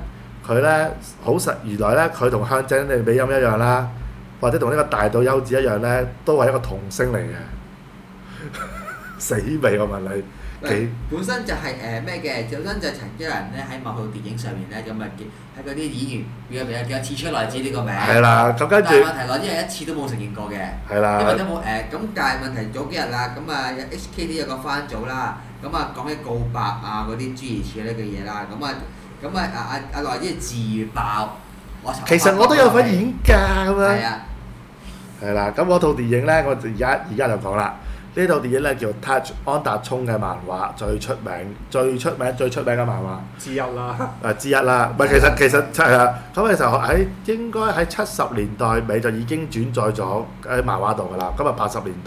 A: 佢咧好實，原來咧佢同向井理美音一樣啦，或者同呢個大島優子一樣咧，都係一個童星嚟嘅。死未我問你幾？
B: 本身就係咩嘅？本身就曾經有人咧喺某套電影上面咧咁啊，喺嗰啲演員表入邊叫似出來自呢個名。
A: 係啦，咁跟住。
B: 但係問題我因為一次都冇承認過嘅。
A: 係啦。
B: 因為都冇咁，但係問題早幾日啦，咁啊 HKT 有個番組啦，咁啊講起告白啊嗰啲諸如此類嘅嘢啦，咁啊阿來之自爆，
A: 其實我都有份演㗎咁樣。
B: 係啊。係
A: 啦，咁嗰套電影咧，我而家就講啦。呢套電影咧叫 Touch 安達充嘅漫畫最出名嘅漫畫
C: 之一啦。
A: 之一啦，唔係其實係啊，咁其實應該喺70年代尾就已經轉載咗喺漫畫度㗎啦。咁啊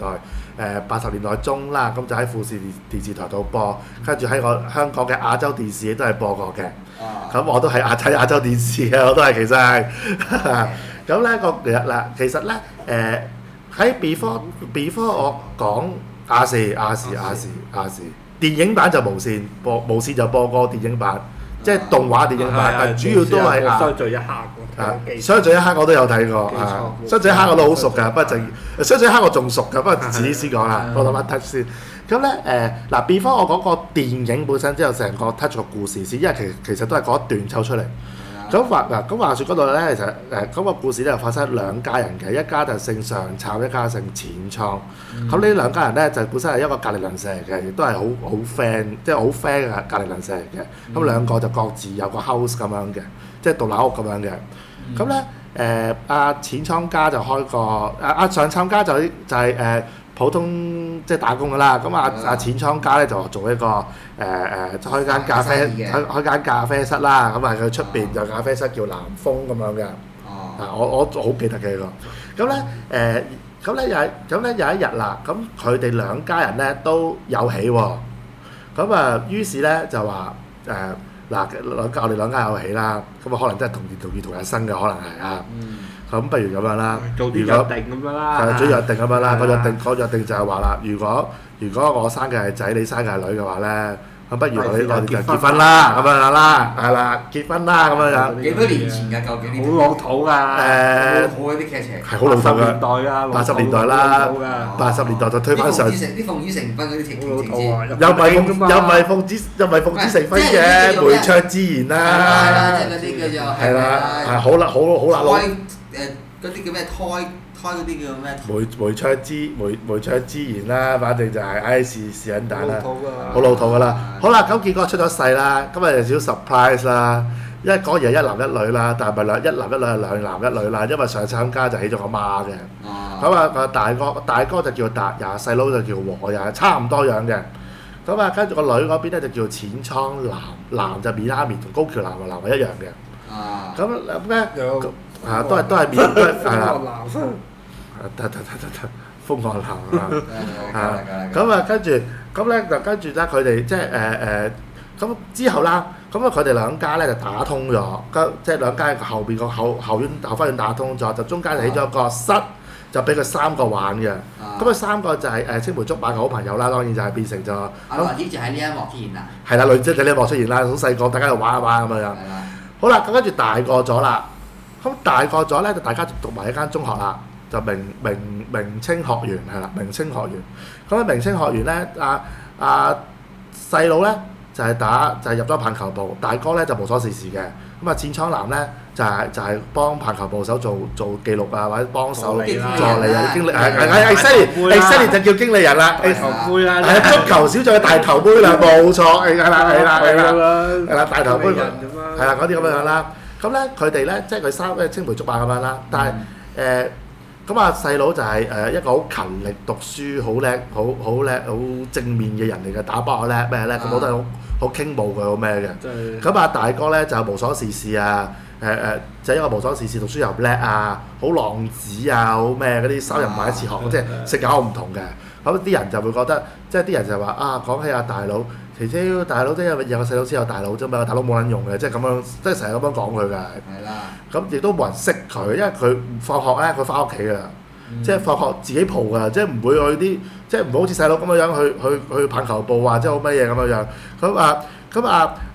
A: 80年代中啦，咁就喺富士電視台度播，跟住喺我香港嘅亞洲電視都係播過嘅。咁我都係睇亞洲電視嘅，我都係其實係。咁咧其實咧喺 before 我講亞視電影版就無線就播過電影版，即係動畫電影版，但主要都係
C: 相聚一刻。
A: 相聚一刻我都有睇過，相聚一刻我都好熟㗎，不過相聚一刻我仲熟㗎，不過遲啲先講啦，我諗一 touch 先。咁咧before 我講個電影本身之後，成個 touch 個故事先，因為其實都係嗰一段抽出嚟。咁話説嗰度咧，其實咁個故事咧就發生兩家人嘅，一家就姓上杉，一家姓淺倉。咁呢兩家人咧就本身係一個隔離鄰舍嚟嘅，亦都係好 friend，即係好 friend 嘅隔離鄰舍嚟嘅。咁兩個就各自有個 house 咁樣嘅，即係獨樓屋咁樣嘅。咁咧阿淺倉家就開個阿上杉家就係普通即係打工㗎啦。咁阿淺倉家咧就做一個開間咖啡室啦。咁佢出邊就咖啡室叫南風咁樣嘅。我好記得嘅呢個。咁咧有一日啦，咁佢哋兩家人咧都有喜喎。咁於是咧就話我哋兩家有喜啦。咁可能真係同日生嘅可能係啊。咁不如咁樣啦，
C: 做啲約定咁樣啦，
A: 做約定咁樣啦。個約定就係話啦，如果我生嘅係仔，你生嘅係女嘅話咧，咁不如我哋就結婚啦，咁樣啦，係啦，結婚啦咁樣。
B: 幾多年前㗎？究竟呢？
C: 好老土㗎。
B: 好嗰啲劇情。
A: 係好老土㗎。80年代啦，80年代就推翻上。
B: 啲奉子成婚嗰啲情節。
A: 又唔係奉子成婚嘅媒妁之言啦。
B: 係啦，即係嗰啲叫做。
A: 係啦，係好啦。
B: 嗰啲叫咩胎嗰啲叫咩？
A: 媒妁之言啦，反正就係是撚蛋啦，好
C: 老
A: 老土㗎啦。好啦，咁結果出咗世啦，今日有少少 surprise 啦，因為嗰日一男一女啦，但係唔係一男一女係兩男一女啦，因為上杉家就起咗個媽嘅。咁大哥就叫達也，細佬就叫和也，差唔多樣嘅。咁跟住個女嗰邊咧就叫淺倉男就面蝦面同高橋男係一樣嘅。咁咧都係面都係啦。得，瘋狂男啊！跟住佢哋即係咁之後啦，咁佢哋兩家咧就打通咗，即係兩家後邊個後花園打通咗，就中間就起咗個室，就俾佢三個玩嘅。咁佢三個就係青梅竹馬嘅好朋友啦，當然就係變成咗。
B: 阿來子就喺呢一幕出現啦。係
A: 啦，女仔喺呢一幕出現啦，好細個，大家就玩一玩咁樣。好啦，咁跟住大個咗啦，咁大個咗咧就大家讀埋一間中學啦。就明清學園係啦，明清學園。咁喺明清學園咧，細佬咧就係入咗棒球部，大哥咧就無所事事嘅。咁淺倉男咧就係幫棒球部手做記錄啊，或者幫手助理啊，經理係就叫經理人啦。
C: 頭杯啦，
A: 足球小將嘅大頭杯啦，冇錯，係啦，大頭杯係啦，嗰啲咁樣啦。咁咧佢哋咧即係佢三青梅竹馬咁樣啦，但係咁細佬就係一個好勤力讀書、好叻、好叻、好正面嘅人嚟嘅，打波叻咩叻，咁我都係好傾慕佢好咩嘅。咁大哥咧就無所事事啊，就一個無所事事，讀書又唔叻啊，好浪子啊，好咩嗰啲收人埋一次學，即係性格好唔同嘅。咁啲人就會覺得，即係啲人就話講起大佬，其實大佬即係有個細佬先有大佬啫嘛，大佬冇撚用嘅，即係咁樣，即係成日咁樣講佢㗎。係啦。咁亦都冇人識佢，因為佢放學咧，佢翻屋企㗎，即係放學自己蒲㗎，即係唔會去啲，即係唔會好似細佬咁樣去棒球部啊，即係好乜嘢咁樣樣。咁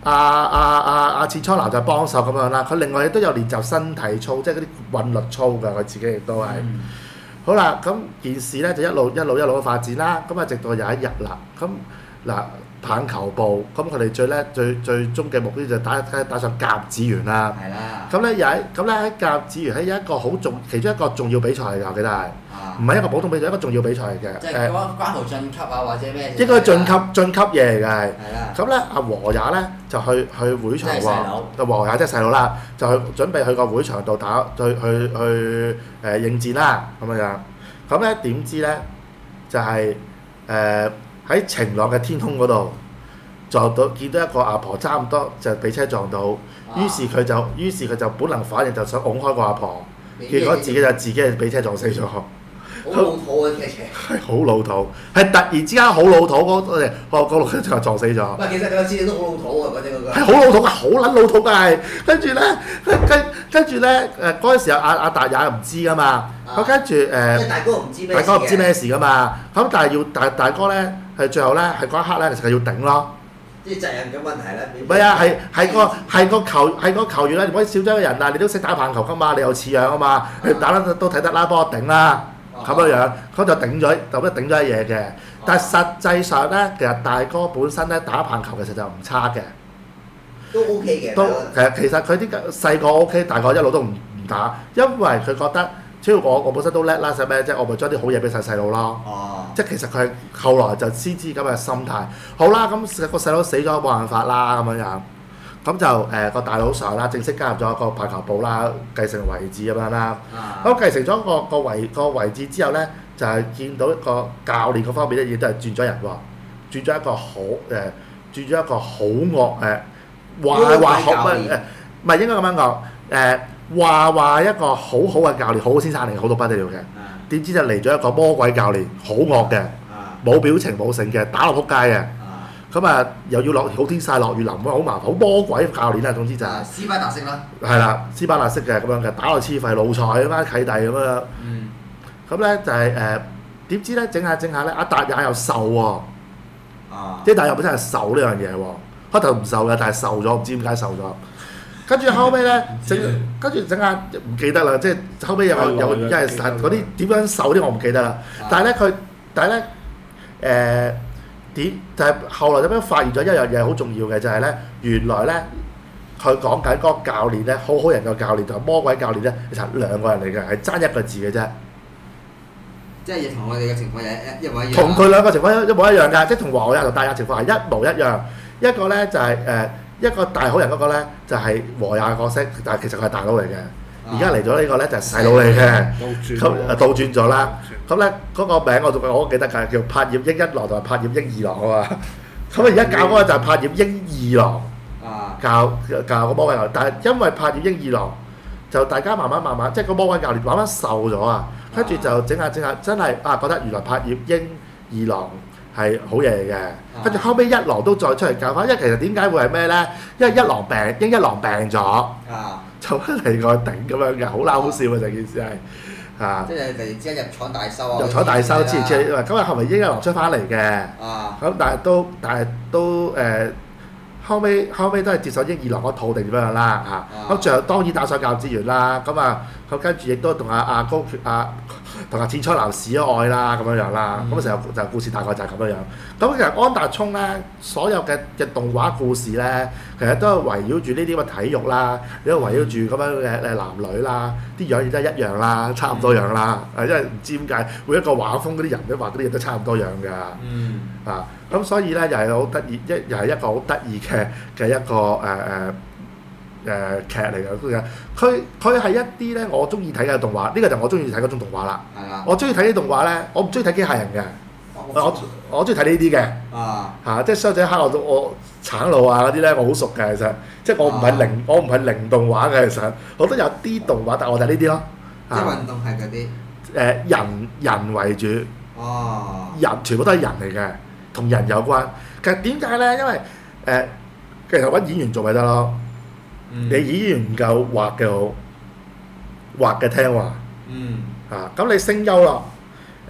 A: 阿切磋男就幫手咁樣啦。佢另外亦都有練習身體操，即係嗰啲韻律操㗎。佢自己亦都係。好啦，咁件事咧就一路咁發展啦。咁啊，直到有一日啦，咁嗱棒球部，咁佢哋最終嘅目標就打上甲子園啦。
B: 係啦。
A: 咁咧喺甲子園喺一個其中一個重要比賽嚟㗎，我記得係。唔係一個普通比賽，一個重要比賽嚟嘅。
B: 即係關乎晉級啊，或者咩？
A: 應該晉級嘢嚟嘅係。
B: 係啦。
A: 咁咧，阿和也咧就去會場喎。阿和也即係細佬啦，就去準備去個會場度去應戰啦咁樣。咁咧點知咧就係喺晴朗嘅天空嗰度見到一個阿婆差唔多就俾車撞到，於是佢就本能反應就想拱開個阿婆，結果自己係俾車撞死咗。
B: 好老土嘅劇情。
A: 係好老土，係突然之間好老土嗰六個就撞死咗。
B: 唔係，其實佢個設定都好老土啊，嗰啲嗰個。
A: 係好老土㗎，好撚老土㗎係。跟住咧嗰陣時候阿達也唔知㗎嘛，咁跟住
B: 即係大哥唔知咩事嘅。
A: 大哥唔知咩事㗎嘛，咁但係大哥咧係最後咧係嗰一刻咧其實係要頂咯。
B: 即係責任嘅問題咧。
A: 唔係啊，係個球員咧，唔可以少咗個人啊！你都識打棒球㗎嘛，你又似樣啊嘛，你打得都睇得啦，幫我頂啦。咁樣，咁就頂咗一嘢嘅。但係實際上咧，其實大哥本身咧打棒球其實就唔差嘅，
B: 都 OK 嘅。
A: 都其實佢啲細個 OK，大個一路都唔打，因為佢覺得，只要我本身都叻啦，使咩啫？我咪將啲好嘢俾晒細佬咯。即係其實佢係後來就先知咁嘅心態。好啦，咁個細佬死咗冇辦法啦，咁樣。咁就個大佬上啦，正式加入咗個棒球部啦，繼承位置咁樣啦。咁繼承咗個位置之後咧，就係見到一個教練嗰方面咧，亦都係轉咗人喎，轉咗一個好惡話好唔係應該咁樣講話一個好好嘅教練，好先生嚟，好到不得了嘅。點知就嚟咗一個魔鬼教練，好惡嘅，冇表情冇性嘅，打落撲街嘅。咁啊，又要好天曬落雨淋喎，好麻煩，好魔鬼教練啊！總之就係
B: 斯巴達式啦。係
A: 啦，斯巴達式嘅咁樣嘅，打落黐肺老菜咁樣契弟咁樣。咁咧就係點知咧整下咧，阿達也又瘦喎。即係達也本身係瘦呢樣嘢喎，開頭唔瘦嘅，但係瘦咗，唔知點解瘦咗。跟住後尾咧整下唔記得啦，即係後尾有因為嗰啲點樣瘦啲我唔記得啦。但係咧就係後來咁樣發現咗一樣嘢好重要嘅，就係咧原來咧佢講緊嗰個教練咧，好人嘅教練同魔鬼教練咧，其實兩個人嚟嘅，係爭一個字嘅啫。
B: 即係同我哋嘅情況一模一樣。
A: 同佢兩個情況一模一樣㗎，即係同和也同大也情況係一模一樣。一個咧就係一個大好人嗰個咧就係和也嘅角色，但係其實佢係大佬嚟嘅。而家嚟咗呢個咧就係細佬嚟嘅，咁倒轉咗啦。咁咧嗰個名我都記得㗎，叫柏葉英一郎同埋柏葉英二郎啊嘛。咁而家教嗰個就係柏葉英二郎，教個魔鬼教練。但係因為柏葉英二郎就大家慢慢，即係個魔鬼教練慢慢瘦咗啊。跟住就整下，真係覺得原來柏葉英二郎係好嘢嚟嘅。跟住後尾一郎都再出嚟教翻，因為其實點解會係咩咧？因為英一郎病咗。就嚟個頂咁樣嘅，好撈好笑啊！成件事係
B: 即係突然之間入廠大修啊！
A: 入廠大修之前，咁啊後嚟英一郎出翻嚟嘅。咁但係都後尾都係接受英二郎嗰套定點樣啦咁最後當然打上甲子園啦。咁跟住亦都同阿高決同阿切磋男示咗愛啦咁樣啦。咁成日就故事大概就係咁樣。咁其實安達充咧，所有嘅動畫故事咧，其實都係圍繞住呢啲咁嘅體育啦，亦都圍繞住咁樣嘅男女啦，啲樣亦都係一樣啦，差唔多樣啦。因為唔知點解每一個畫風嗰啲人都畫嗰啲嘢都差唔多樣㗎。咁所以咧又係好得意，又係一個好得意嘅一個劇嚟嘅。佢係一啲咧我中意睇嘅動畫，呢個就我中意睇嗰種動畫啦。我中意睇啲動畫咧，我唔中意睇機械人嘅。我中意睇呢啲嘅。即係雙仔黑我橙路啊嗰啲咧，我好熟嘅其實。即係我唔係零動畫嘅其實，我都有啲動畫，但係我睇呢啲咯。
B: 即係運動係嗰啲。
A: 人為主。人全部都係人嚟嘅。同人有關，其實點解咧？因為其實揾演員做咪得咯。你演員唔夠畫嘅好，畫嘅聽話。咁你聲優咯。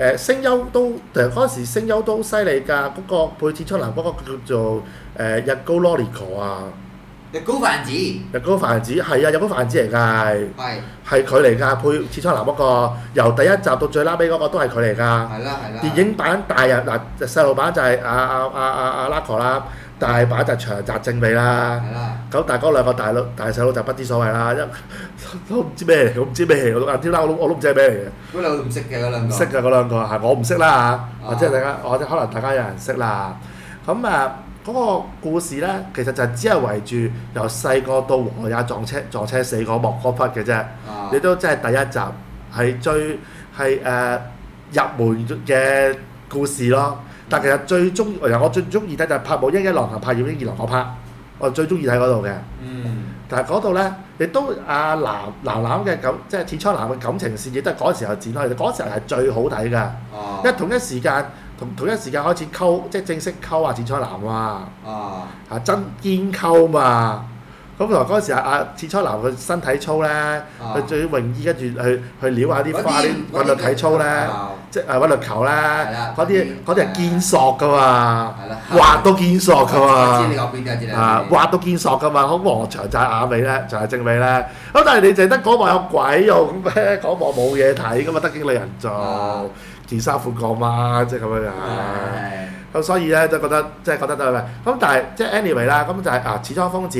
A: 聲優都其實嗰陣時聲優都好犀利㗎，嗰個配鐵蒼藍嗰個叫做日高 Lorico 啊。
B: 日高泛子。
A: 日高泛子係啊，日高泛子嚟㗎，係佢嚟㗎，配鐵蒼藍嗰個，由第一集到最拉尾嗰個都係佢嚟㗎。
B: 係啦。
A: 電影版大人嗱細路版就係阿 Lako 啦，大版就長澤正美啦。
B: 係啦。
A: 咁但係嗰兩個大細佬就不知所謂啦，都唔知咩嚟，我唔知咩嚟，我都唔知係咩嚟嘅。
B: 嗰兩個唔識嘅嗰兩個。
A: 識㗎嗰兩個係我唔識啦嚇，或者大家或者可能大家有人識啦。咁嗰個故事咧，其實就只係圍住由細個到和也撞車死嗰幕嗰忽嘅啫。你都真係第一集係最入門嘅故事咯。但其實我最中意睇就係拍武一郎同拍耀英二郎嗰 part，我最中意睇嗰度嘅。但係嗰度咧，亦都阿藍嘅即係鐵蒼藍嘅感情線，亦都係嗰時候展開。嗰時候係最好睇㗎，因為同一時間開始溝，即係正式溝鐵蒼藍啊！真堅溝嘛！咁同埋嗰陣時鐵蒼藍佢身體操咧，佢著啲泳衣跟住去撩下啲花啲韻律體操咧，即係韻律球咧，嗰啲係堅索㗎嘛，滑到堅索㗎嘛，滑到堅索㗎嘛，好和長澤雅美咧，長澤正美咧，咁但係你淨係得嗰幕有鬼用咩？嗰幕冇嘢睇㗎嘛，得經理人做。件衫褲過嘛，即係咁樣樣。咁所以咧都覺得都係咪？咁但係即係 anyway 啦，咁就係矢倉豐子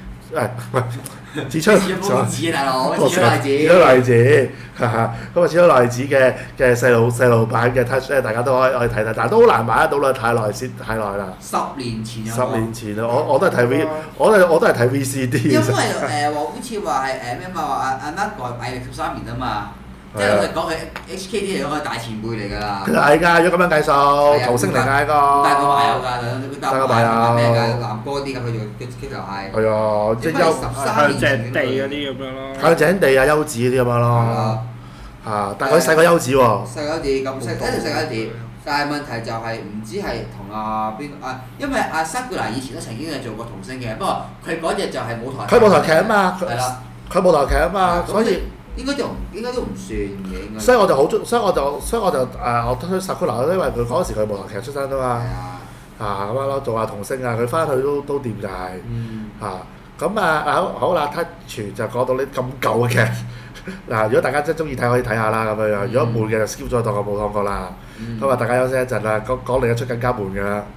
A: 矢倉豐子大佬，矢倉麗子，咁啊矢倉麗子嘅細路版嘅 touch 咧，大家都可以睇睇，但係都好難買得到啦，太耐啦。10年前啊，我都係睇我都係睇 VCD。
B: 因為好似話係咩嘛，話阿 Nako 係13年啊嘛。即係老實講，佢 HKT 係嗰個大前輩嚟㗎啦。其實
A: 係㗎，如果咁樣計數，童星嚟㗎個。
B: 帶個牌友㗎，帶個牌友咩㗎？男歌啲㗎，佢就係。
A: 係啊，即係
C: 向井地嗰啲咁樣咯。
A: 向井地啊，優子嗰啲咁樣咯。但係佢細過優子喎。
B: 細過優子咁細，一定細過優子。但係問題就係唔知係同邊個因為阿 Sakura 以前都曾經係做過童星嘅，不過佢嗰隻就係舞台。
A: 佢舞台劇啊嘛。
B: 係啦。
A: 佢舞台劇啊嘛，所以。
B: 應該都唔算嘅，
A: 所以我就好中，所以我推 Sakura，因為佢嗰時佢舞台劇出身啊嘛。咁樣咯，做下童星啊，佢翻去都掂就係。咁好啦 ，Touch 就講到呢咁舊嘅劇。如果大家真係中意睇，可以睇下啦咁樣樣。如果悶嘅就 skip 咗當我冇講過啦。咁大家休息一陣啦，講另一出更加悶㗎啦。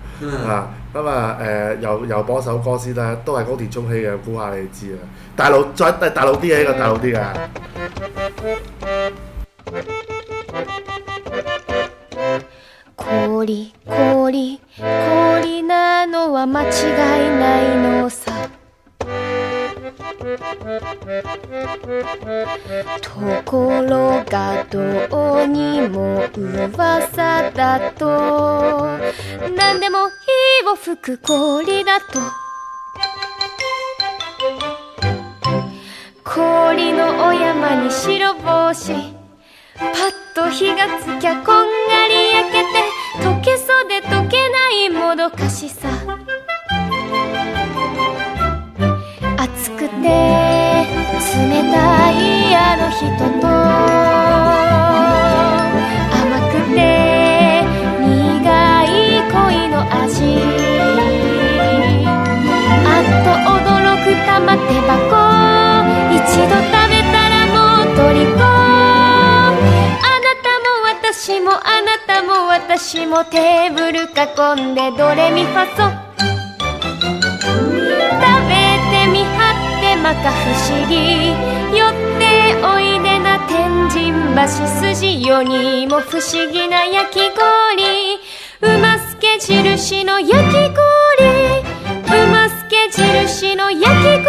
A: 又播首歌先啦，都係高田充希嘅，估下你知啦。大陸啲嘅呢個大陸啲㗎。
D: 氷なのは間違いないのさところがどうにも噂だと何でも火を吹く氷だと氷のお山に白帽子パッと火がつきゃこんがり焼けて溶けそうで溶けないもどかしさ熱くて冷たいあの人と甘くて苦い恋の味あっと驚く玉手箱一度食べたらもう虜あなたも私もテーブル囲んでドレミファソ食べてみはってまか不思議寄っておいでな天神橋筋世にも不思議な焼き氷馬助印の焼き氷馬助印の焼き氷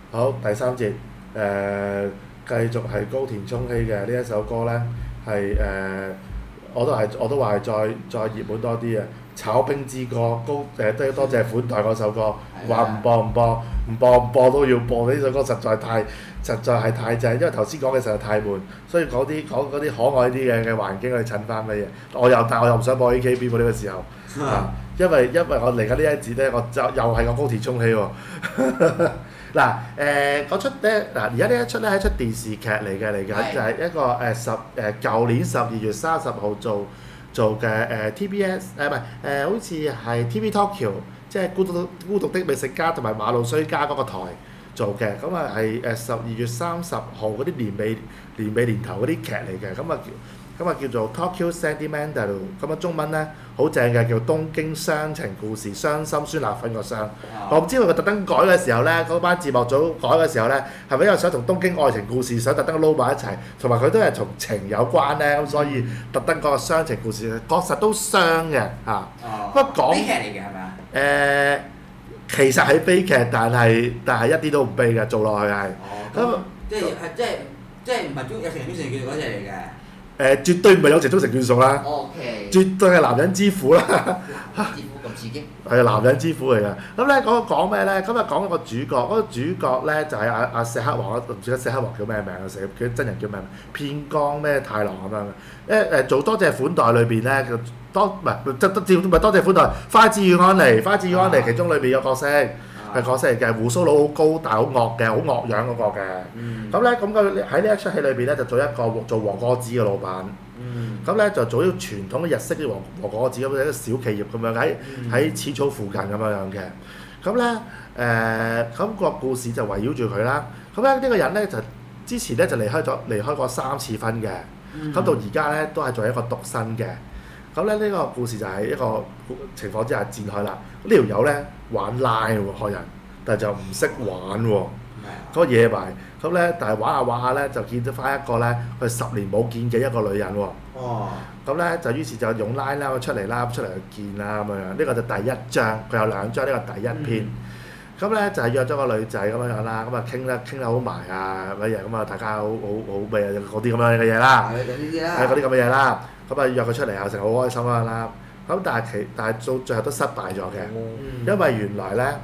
A: 好，第三節繼續係高田充希嘅呢一首歌咧，係我都話係再熱門多啲嘅。炒冰之歌都要多謝款待嗰首歌，話唔播都要播，呢首歌實在係太正，因為頭先講嘅實在太悶，所以講啲可愛啲嘅環境去襯翻乜嘢。但我又唔想播 AKB 喎呢個時候，因為我嚟緊呢一節咧，我就又係個高田充希喎。嗱嗰出咧而家呢一出咧係一出電視劇嚟嘅，就係一個舊年12月30號做嘅TBS 唔係好似係 TV Tokyo， 即係孤獨的美食家同埋馬路衰家嗰個台做嘅，咁啊係12月30號嗰啲年頭嗰啲劇嚟嘅，咁啊叫做 Tokyo Sentimental， 咁啊中文咧好正嘅，叫東京雙情故事，傷心酸辣粉個傷。我唔知佢特登改嘅時候咧，嗰班字幕組改嘅時候咧，係咪因為想同東京愛情故事想特登撈埋一齊，同埋佢都係同情有關咧，咁所以特登講個雙情故事，確實都傷嘅嚇。不過講
B: 悲劇嚟嘅係咪啊？
A: 其實係悲劇，但係一啲都唔悲嘅，做落去係。
B: 咁即係唔係有情人終成眷屬嗰隻嚟嘅？
A: 絕對唔係有情終成眷屬啦。
B: OK。
A: 絕對係男人之苦啦。
B: 之苦咁刺激。
A: 係男人之苦嚟㗎。咁咧講咩咧？今日講一個主角，嗰個主角咧就係阿石黑王，唔記得石黑王叫咩名啊？佢真人叫咩名？片岡咩太郎咁樣嘅。做多謝款待裏邊咧，唔係多謝款待，花之與安妮其中裏邊有角色。係角色嚟嘅，胡鬚佬好高大好惡嘅，好惡樣嗰個嘅。咁咧佢喺呢一出戲裏邊咧就做和歌子嘅老闆。咁咧就做啲傳統嘅日式啲和歌子咁樣一個小企業咁樣喺淺草附近咁樣嘅。咁咧個故事就圍繞住佢啦。咁咧呢個人咧就之前咧就離開過3次婚嘅。咁到而家咧都係做一個獨身嘅。咁咧呢個故事就係一個情況之下展開啦。呢條友咧玩拉喎學人，但係就唔識玩喎，嗰個野埋。咁咧但係玩下咧就見到翻一個咧佢10年冇見嘅一個女人喎。咁咧就於是就用拉出嚟去見啦咁樣。呢個就第一章，佢有2章，呢個第一篇。咁咧就係約咗個女仔咁樣啦，咁啊傾得好埋啊乜嘢咁啊，大家好咩嗰啲咁樣嘅嘢啦。係嗰啲咁嘅嘢啦。咁啊約佢出嚟啊，成日好開心啦。咁但係到最後都失敗咗嘅，因為原來咧，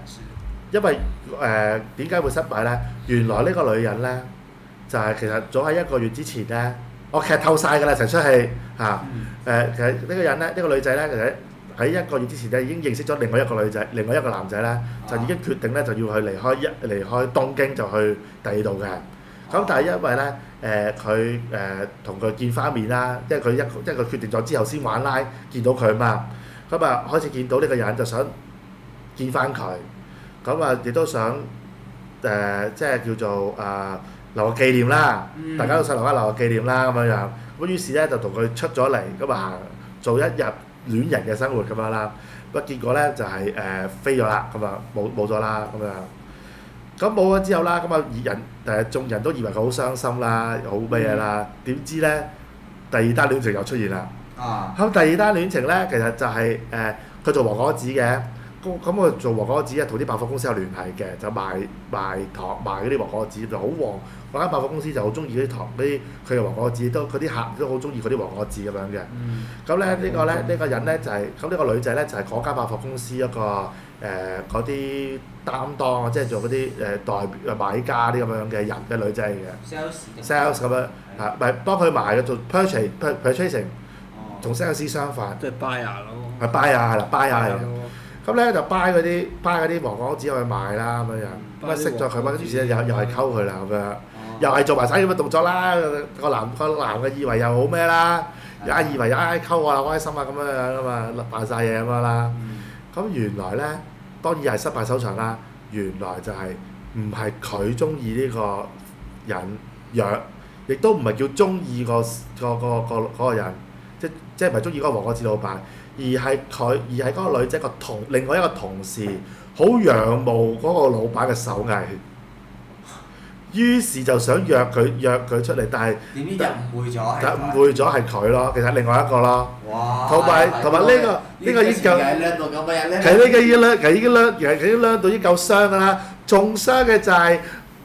A: 點解會失敗咧？原來呢個女人咧，就係其實早喺1個月之前咧，我劇透晒㗎啦，成出戲嚇。其實呢個人咧，呢個女仔咧，其實喺1個月之前咧已經認識咗另外一個男仔咧，就已經決定咧就要去離開東京就去第二度嘅。咁但係因為咧佢同佢見翻面啦，因為佢一個決定咗之後先玩拉見到佢嘛，咁啊開始見到呢個人就想見翻佢，咁啊亦都想即係叫做留個紀念啦，大家都想留個紀念啦咁樣。咁於是咧就同佢出咗嚟，咁啊做一日戀人嘅生活咁樣啦。不過結果咧就係飛咗啦，咁啊冇咗啦咁樣。咁冇咗之後啦，咁啊眾人都以為佢好傷心啦，好咩嘢啦？點知咧第二單戀情又出現啦。咁第二單戀情咧，其實就係佢做和果子嘅。咁佢做和果子啊，同啲百貨公司有聯繫嘅，就賣糖賣嗰啲和果子就好旺。嗰間百貨公司就好中意嗰啲糖，佢嘅和果子都嗰啲客都好中意嗰啲和果子咁樣嘅。咁咧呢個人咧就係咁呢個女仔咧就係嗰間百貨公司一個嗰啲擔當啊，即係做嗰啲代表買家啲咁樣嘅人嘅女仔嚟嘅。sales 咁樣唔係幫佢賣嘅，做 purchasing， 同 sales 相反。
C: 即係 buyer 咯。
A: 係 buyer 係啦 ，buyer 嚟嘅。咁咧就 buy 嗰啲和果子去賣啦咁樣，咁啊識咗佢，跟住咧又係溝佢啦咁樣，又係做埋晒咁嘅動作啦。個男嘅以為又好咩啦，以為溝我啦，開心啊咁樣啊嘛，扮晒嘢咁樣啦。咁原來咧當然又係失敗收場啦。原來就係唔係佢中意呢個人約，亦都唔係叫中意個人，即係唔係中意嗰個和果子老闆。而係嗰個女仔另外一個同事好仰慕嗰個老闆嘅手藝，於是就想約佢出嚟，但係
B: 點知就誤會咗
A: 係佢咯，其實另外一個咯。
B: 哇！
A: 同埋呢個已經夠，其實呢個已經兩到已經夠傷㗎啦，仲傷嘅就係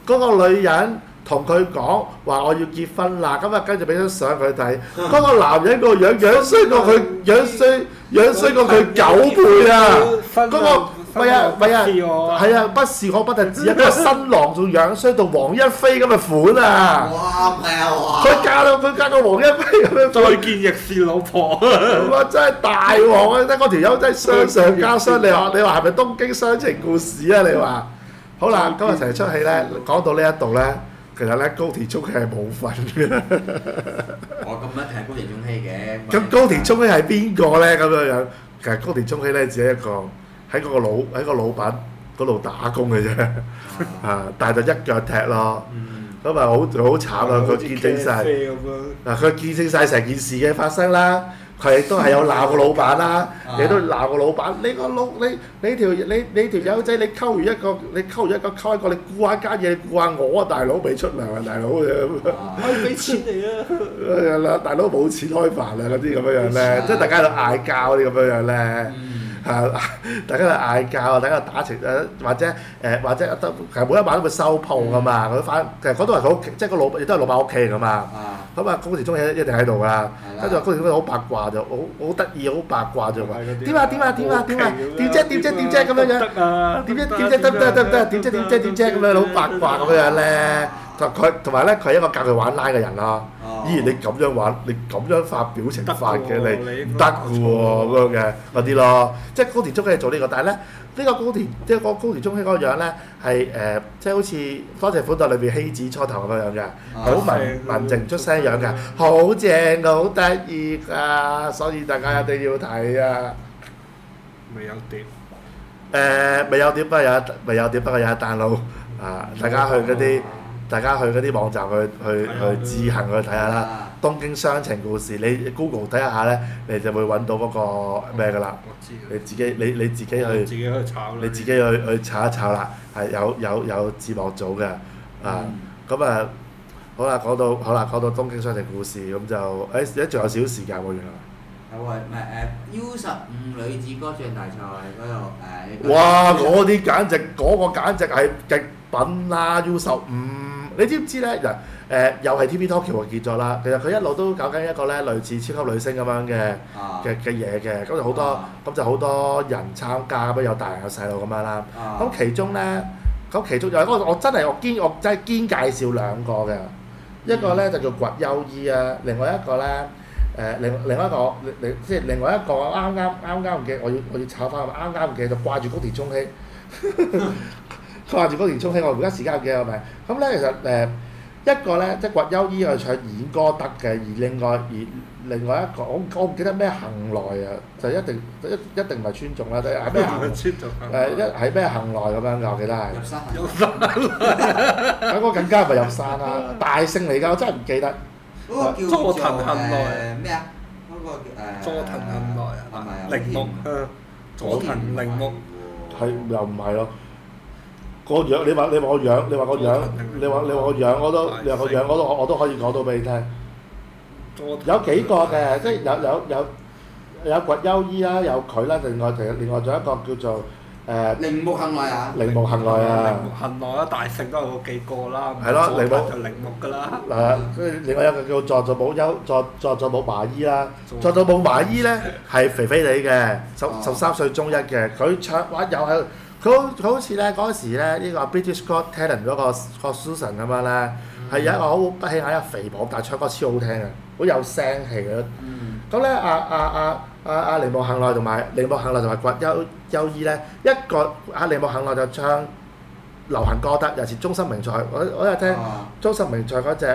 A: 嗰個女人同佢講話我要結婚啦，咁啊跟住俾張相佢睇，嗰個男人個樣衰過佢，樣衰過佢9倍啊！嗰個係啊，係啊，不是我不特止啊，嗰個新郎仲樣衰到黃一飛咁嘅款啊！
B: 哇，唔係啊話！
A: 佢嫁個黃一飛咁樣，
C: 再見亦是老婆。
A: 哇！真係大鑊啊！得嗰條友真係雙上加雙。你話係咪東京雙情故事啊？你話好啦，今日成出戲咧講到呢一度咧。其實咧，高田充希係冇份嘅。
B: 我咁樣睇高田充希嘅。
A: 咁高田充希係邊個咧？咁樣樣，其實高田充希咧只係一個喺個老闆嗰度打工嘅啫。啊，但係就一腳踢咯。咁啊好慘啊！佢見證晒，嗱佢見證晒成件事嘅發生啦。佢亦都係有鬧個老闆啦，亦都鬧個老闆。你條友仔，你溝完一個，你溝一個，你顧下間嘢，你顧下我啊，大佬未出糧啊，大佬
C: 可以俾錢你啊！
A: 大佬冇錢開飯啊，嗰啲咁樣咧，即係大家喺度嗌交啲咁樣咧。大家喺度嗌交，大家打情或者都其實每一晚都會收鋪噶嘛。其實嗰度係佢屋企，即係個老亦都係老闆屋企嚟噶嘛。咁啊，高田充希一定喺度㗎。跟住高田充希好八卦就好得意，好八卦就話點啊點啫咁樣樣。點啫咁樣好八卦咁樣咧。同埋咧，佢係一個教佢玩拉嘅人啦。依然你咁樣玩，你咁樣發表情發嘅你唔得嘅喎，咁樣嘅嗰啲咯。即係高田充希做呢個，但係咧呢個高田充希嗰個樣咧係即係好似《多謝款待》裏邊希子初頭咁樣嘅，好文靜出聲樣嘅，好正㗎，好得意㗎，所以大家一定要睇啊！
C: 未有碟。
A: 未有碟，不過有碟，不過有一 download 啊！大家去嗰啲網站去自行去睇下啦。東京雙情故事，你 Google 睇下咧，你就會揾到嗰個咩㗎啦。我知。你自己去炒。你自己去炒一炒啦，係有字幕組嘅啊。咁啊，好啦，講到東京雙情故事，咁就而家仲有少少時間喎，原來。
B: 有啊，唔係U15女子歌唱大賽嗰度
A: 哇！嗰個簡直係極品啦 U15，你知唔知咧？又係 TV Tokyo 嘅傑作啦。其實佢一路都搞緊一個咧類似超級女聲咁樣嘅嘢嘅，咁就好多人參加，咁有大人有細路咁樣啦。咁其中有一個我真係堅介紹兩個嘅，一個咧就叫掘優衣啊，另外一個咧。另外一個即係另外一個啱啱唔記得，我要炒翻啱唔記得就掛住高田充希，掛住高田充希，我而家時間有幾係咪？咁咧其實一個咧即係掘優衣係唱演歌得嘅，而另外一個我唔記得咩行來啊，就一定唔係村眾啦，係咩行？係咩行來咁樣㗎？我記得係。入山。嗰個更加唔係入山啦，大勝嚟㗎，我真係唔記得。
B: 嗰個叫
C: 佐藤幸來
B: 咩啊？嗰個
C: 佐藤幸來啊，
B: 係咪啊？
C: 鈴木佐藤鈴木
A: 係又唔係咯？個樣你話我樣，你話個樣，你話個樣我都可以講到俾你聽。有幾個嘅，即係有掘優衣啦，有佢啦，另外仲有一個叫做。
B: 鈴木幸來啊！
A: 鈴木幸來啊！
C: 幸來啊，大勝都有幾個啦。
A: 係咯，鈴木
C: 就鈴木㗎啦。
A: 跟住另外一個叫佐佐木麻衣啦。佐佐木麻衣咧係肥肥哋嘅，13歲中一嘅。佢唱話又係佢好似咧嗰陣時咧呢個 British Got Talent 嗰個 Susan 咁樣咧，係有一個好不起眼嘅肥婆，但係唱歌超好聽嘅，好有聲氣嘅。咁咧鈴木幸來同埋掘優衣咧，一個鈴木幸來就唱流行歌得，尤其是中森明菜，我有聽中森明菜嗰隻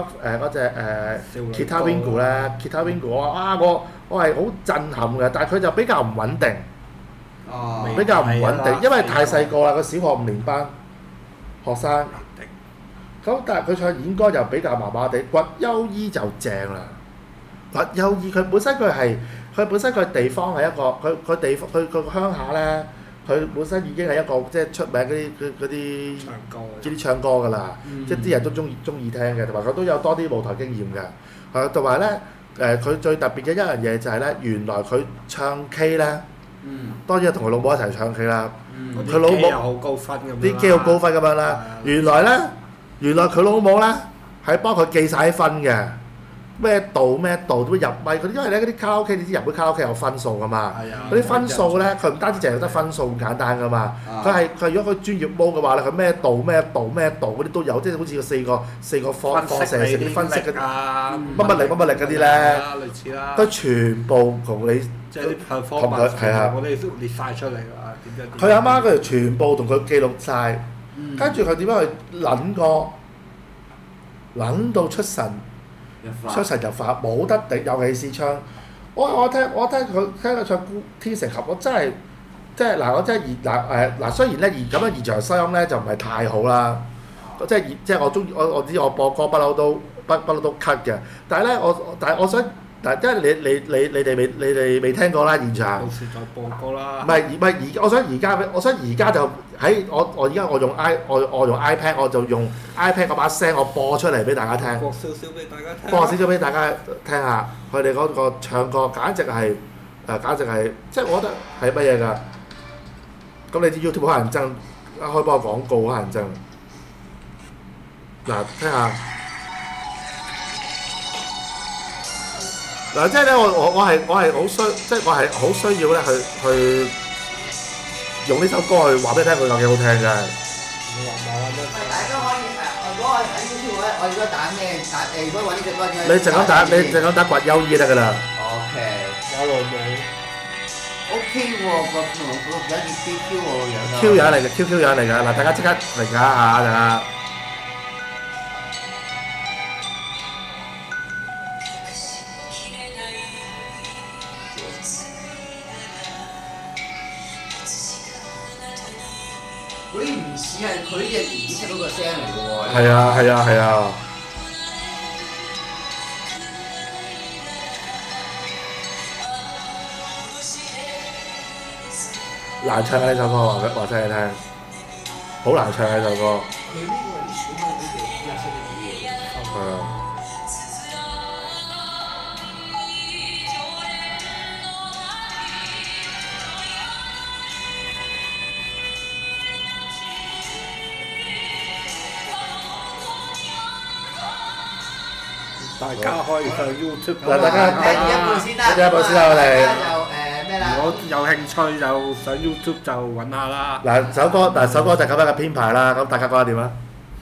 A: Kita Wingu 咧 ，Kita Wingu 我係好震撼嘅，但係佢就比較唔穩定，因為太細個啦，個小學5年班學生，咁但係佢唱演歌就比較麻麻地，掘優衣就正啦。掘優衣佢本身佢地方係一個佢個鄉下咧，佢本身已經係一個即係出名嗰啲唱歌㗎啦，即係啲人都中意聽嘅，同埋佢都有多啲舞台經驗嘅，同埋咧佢最特別嘅一樣嘢就係咧，原來佢唱 K 咧，當然係同佢老母一齊唱 K 啦，佢老母
C: 又好高分咁樣，
A: 啲肌好高分咁樣啦，原來咧原來佢老母咧係幫佢記晒啲分嘅，咩度都入咪嗰啲，因為咧嗰啲卡拉 OK 你知日本卡拉 OK 有分數噶嘛，嗰啲分數咧佢唔單止淨係得分數咁簡單噶嘛，佢如果佢專業模嘅話咧，佢咩度嗰啲都有，即係好似個四個放射性啲分析嗰啲乜乜力嗰啲咧，
C: 類似啦，
A: 都全部同你
C: 即係啲 performance 我哋都列晒出嚟啦，點樣？
A: 佢阿媽佢全部同佢記錄晒，跟住佢點樣去撚到出神入化，冇得敵，尤其是唱我聽佢唱《天成合》，我真係嗱，我真係嗱雖然咧咁樣現場收音咧就唔係太好啦，即係我中意我知我播歌不嬲都 cut 嘅，但係我想。但因為你哋未聽過啦現場，
C: 到時再播歌啦。
A: 唔係我想而家就喺我用 iPad 我就用 iPad 嗰把聲我播出嚟俾大家聽。
C: 播少少俾大家聽。
A: 播少少俾大家聽下，佢哋嗰個唱歌簡直係即係我覺得係乜嘢㗎？咁你知 YouTube 好人憎，一開波廣告好人憎。嗱，聽下。嗱，即係咧，我係好需，即係我係好需要咧去用呢首歌去話俾你聽，佢有幾好聽㗎。
B: 大家可以如果我喺 YouTube 咧，我應該打咩？如果揾呢隻歌嘅。
A: 你淨咁打掘優衣得㗎啦。
B: OK。
C: 有路尾。
B: OK 喎，個樣似 QQ 喎個樣。
A: Q 樣嚟嘅 ，QQ 樣嚟㗎。嗱，大家即刻嚟解下大家。
B: 嗰啲唔似係佢呢隻年紀出到個聲嚟嘅喎。
A: 係啊。難唱啊！呢首歌話真係聽，好難唱啊！呢首歌。
B: 佢呢個年紀都俾佢入聲嘅嘢。
A: 係啊。
C: 大家可以上 YouTube
A: 嗱，大家
B: 睇一半先啦。
A: 睇一半先啦，我哋。
B: 就咩啦？
C: 如果有興趣就上 YouTube 就揾下啦。
A: 嗱，首歌就咁樣嘅編排啦，咁大家覺得點啊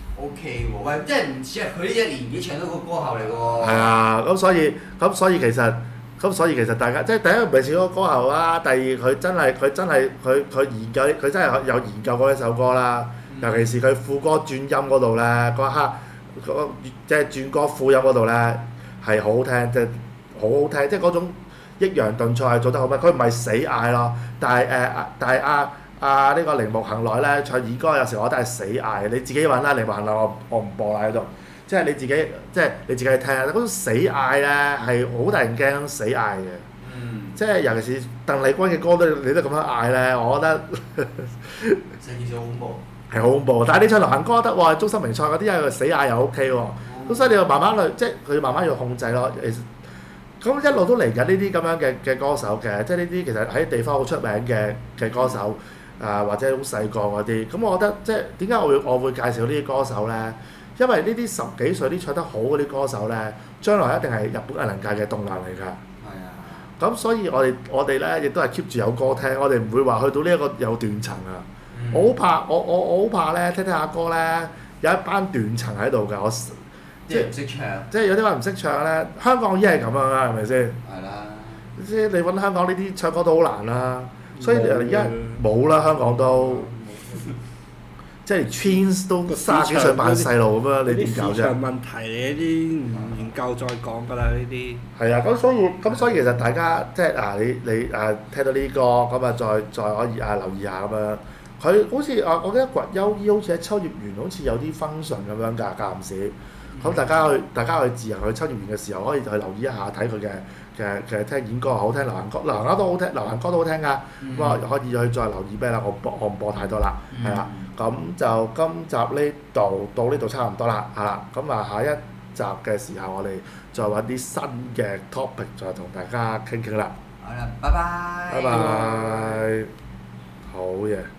B: ？OK 喎，喂，即係唔似係佢呢一年紀唱到個歌后嚟喎。
A: 係啊，咁所以其實大家即係第一唔係似嗰個歌后啦，第二佢真係研究，佢真係有研究過呢首歌啦，尤其是佢副歌轉音嗰度咧，嗰一刻。即係轉歌副音嗰度咧係好好聽，即係好好聽，即係嗰種抑揚頓挫係做得好乜。佢唔係死嗌咯，但係呢個鈴木恒奈咧唱兒歌有時我覺得係死嗌，你自己揾啦。鈴木恒奈我唔播啦喺度，即係你自己去聽下嗰種死嗌咧係好得人驚死嗌嘅。即係尤其是鄧麗君嘅歌你都咁樣嗌咧，我覺得
B: 成件事好恐怖。
A: 係好恐怖，但係你唱流行歌得喎，中森明菜嗰啲又死嗌又 OK 喎，咁所以你要慢慢去，即係佢慢慢要控制咯。其實咁一路都嚟緊呢啲咁樣嘅歌手嘅，即係呢啲其實喺地方好出名嘅歌手或者好細個嗰啲，咁我覺得即係點解我會介紹呢啲歌手咧？因為呢啲十幾歲啲唱得好嗰啲歌手咧，將來一定係日本藝能界嘅棟樑嚟㗎。
B: 係啊。
A: 咁所以我哋咧亦都係 keep 住有歌聽，我哋唔會話去到呢一個有斷層啊。我好怕咧，聽下歌咧，有一班斷層喺度㗎，
B: 即係唔識唱。
A: 即係有啲話唔識唱咧，香港已經係咁樣啦，係咪先？
B: 係啦。
A: 即係你揾香港呢啲唱歌都好難啦，所以而家冇啦，香港都即係 Twins 都30幾歲扮細路咁樣，你點搞啫？
C: 市場問題嚟，呢啲唔研究再講㗎啦，呢啲。
A: 係啊，咁所以其實大家即係你聽到呢歌咁啊，再可以留意下咁樣。佢好似我記得掘優衣好似喺秋葉原好似有啲 function 咁樣㗎，間唔時。咁大家去自行去秋葉原嘅時候，可以去留意一下睇佢嘅聽演歌好聽，流行歌都好聽，流行歌都好聽㗎。咁啊可以去再留意咩啦？我唔播太多啦，係啦。咁就今集呢度到呢度差唔多啦，係啦。咁啊下一集嘅時候，我哋再揾啲新嘅 topic 再同大家傾傾啦。
B: 好啦，拜拜。
A: 拜拜。好嘢。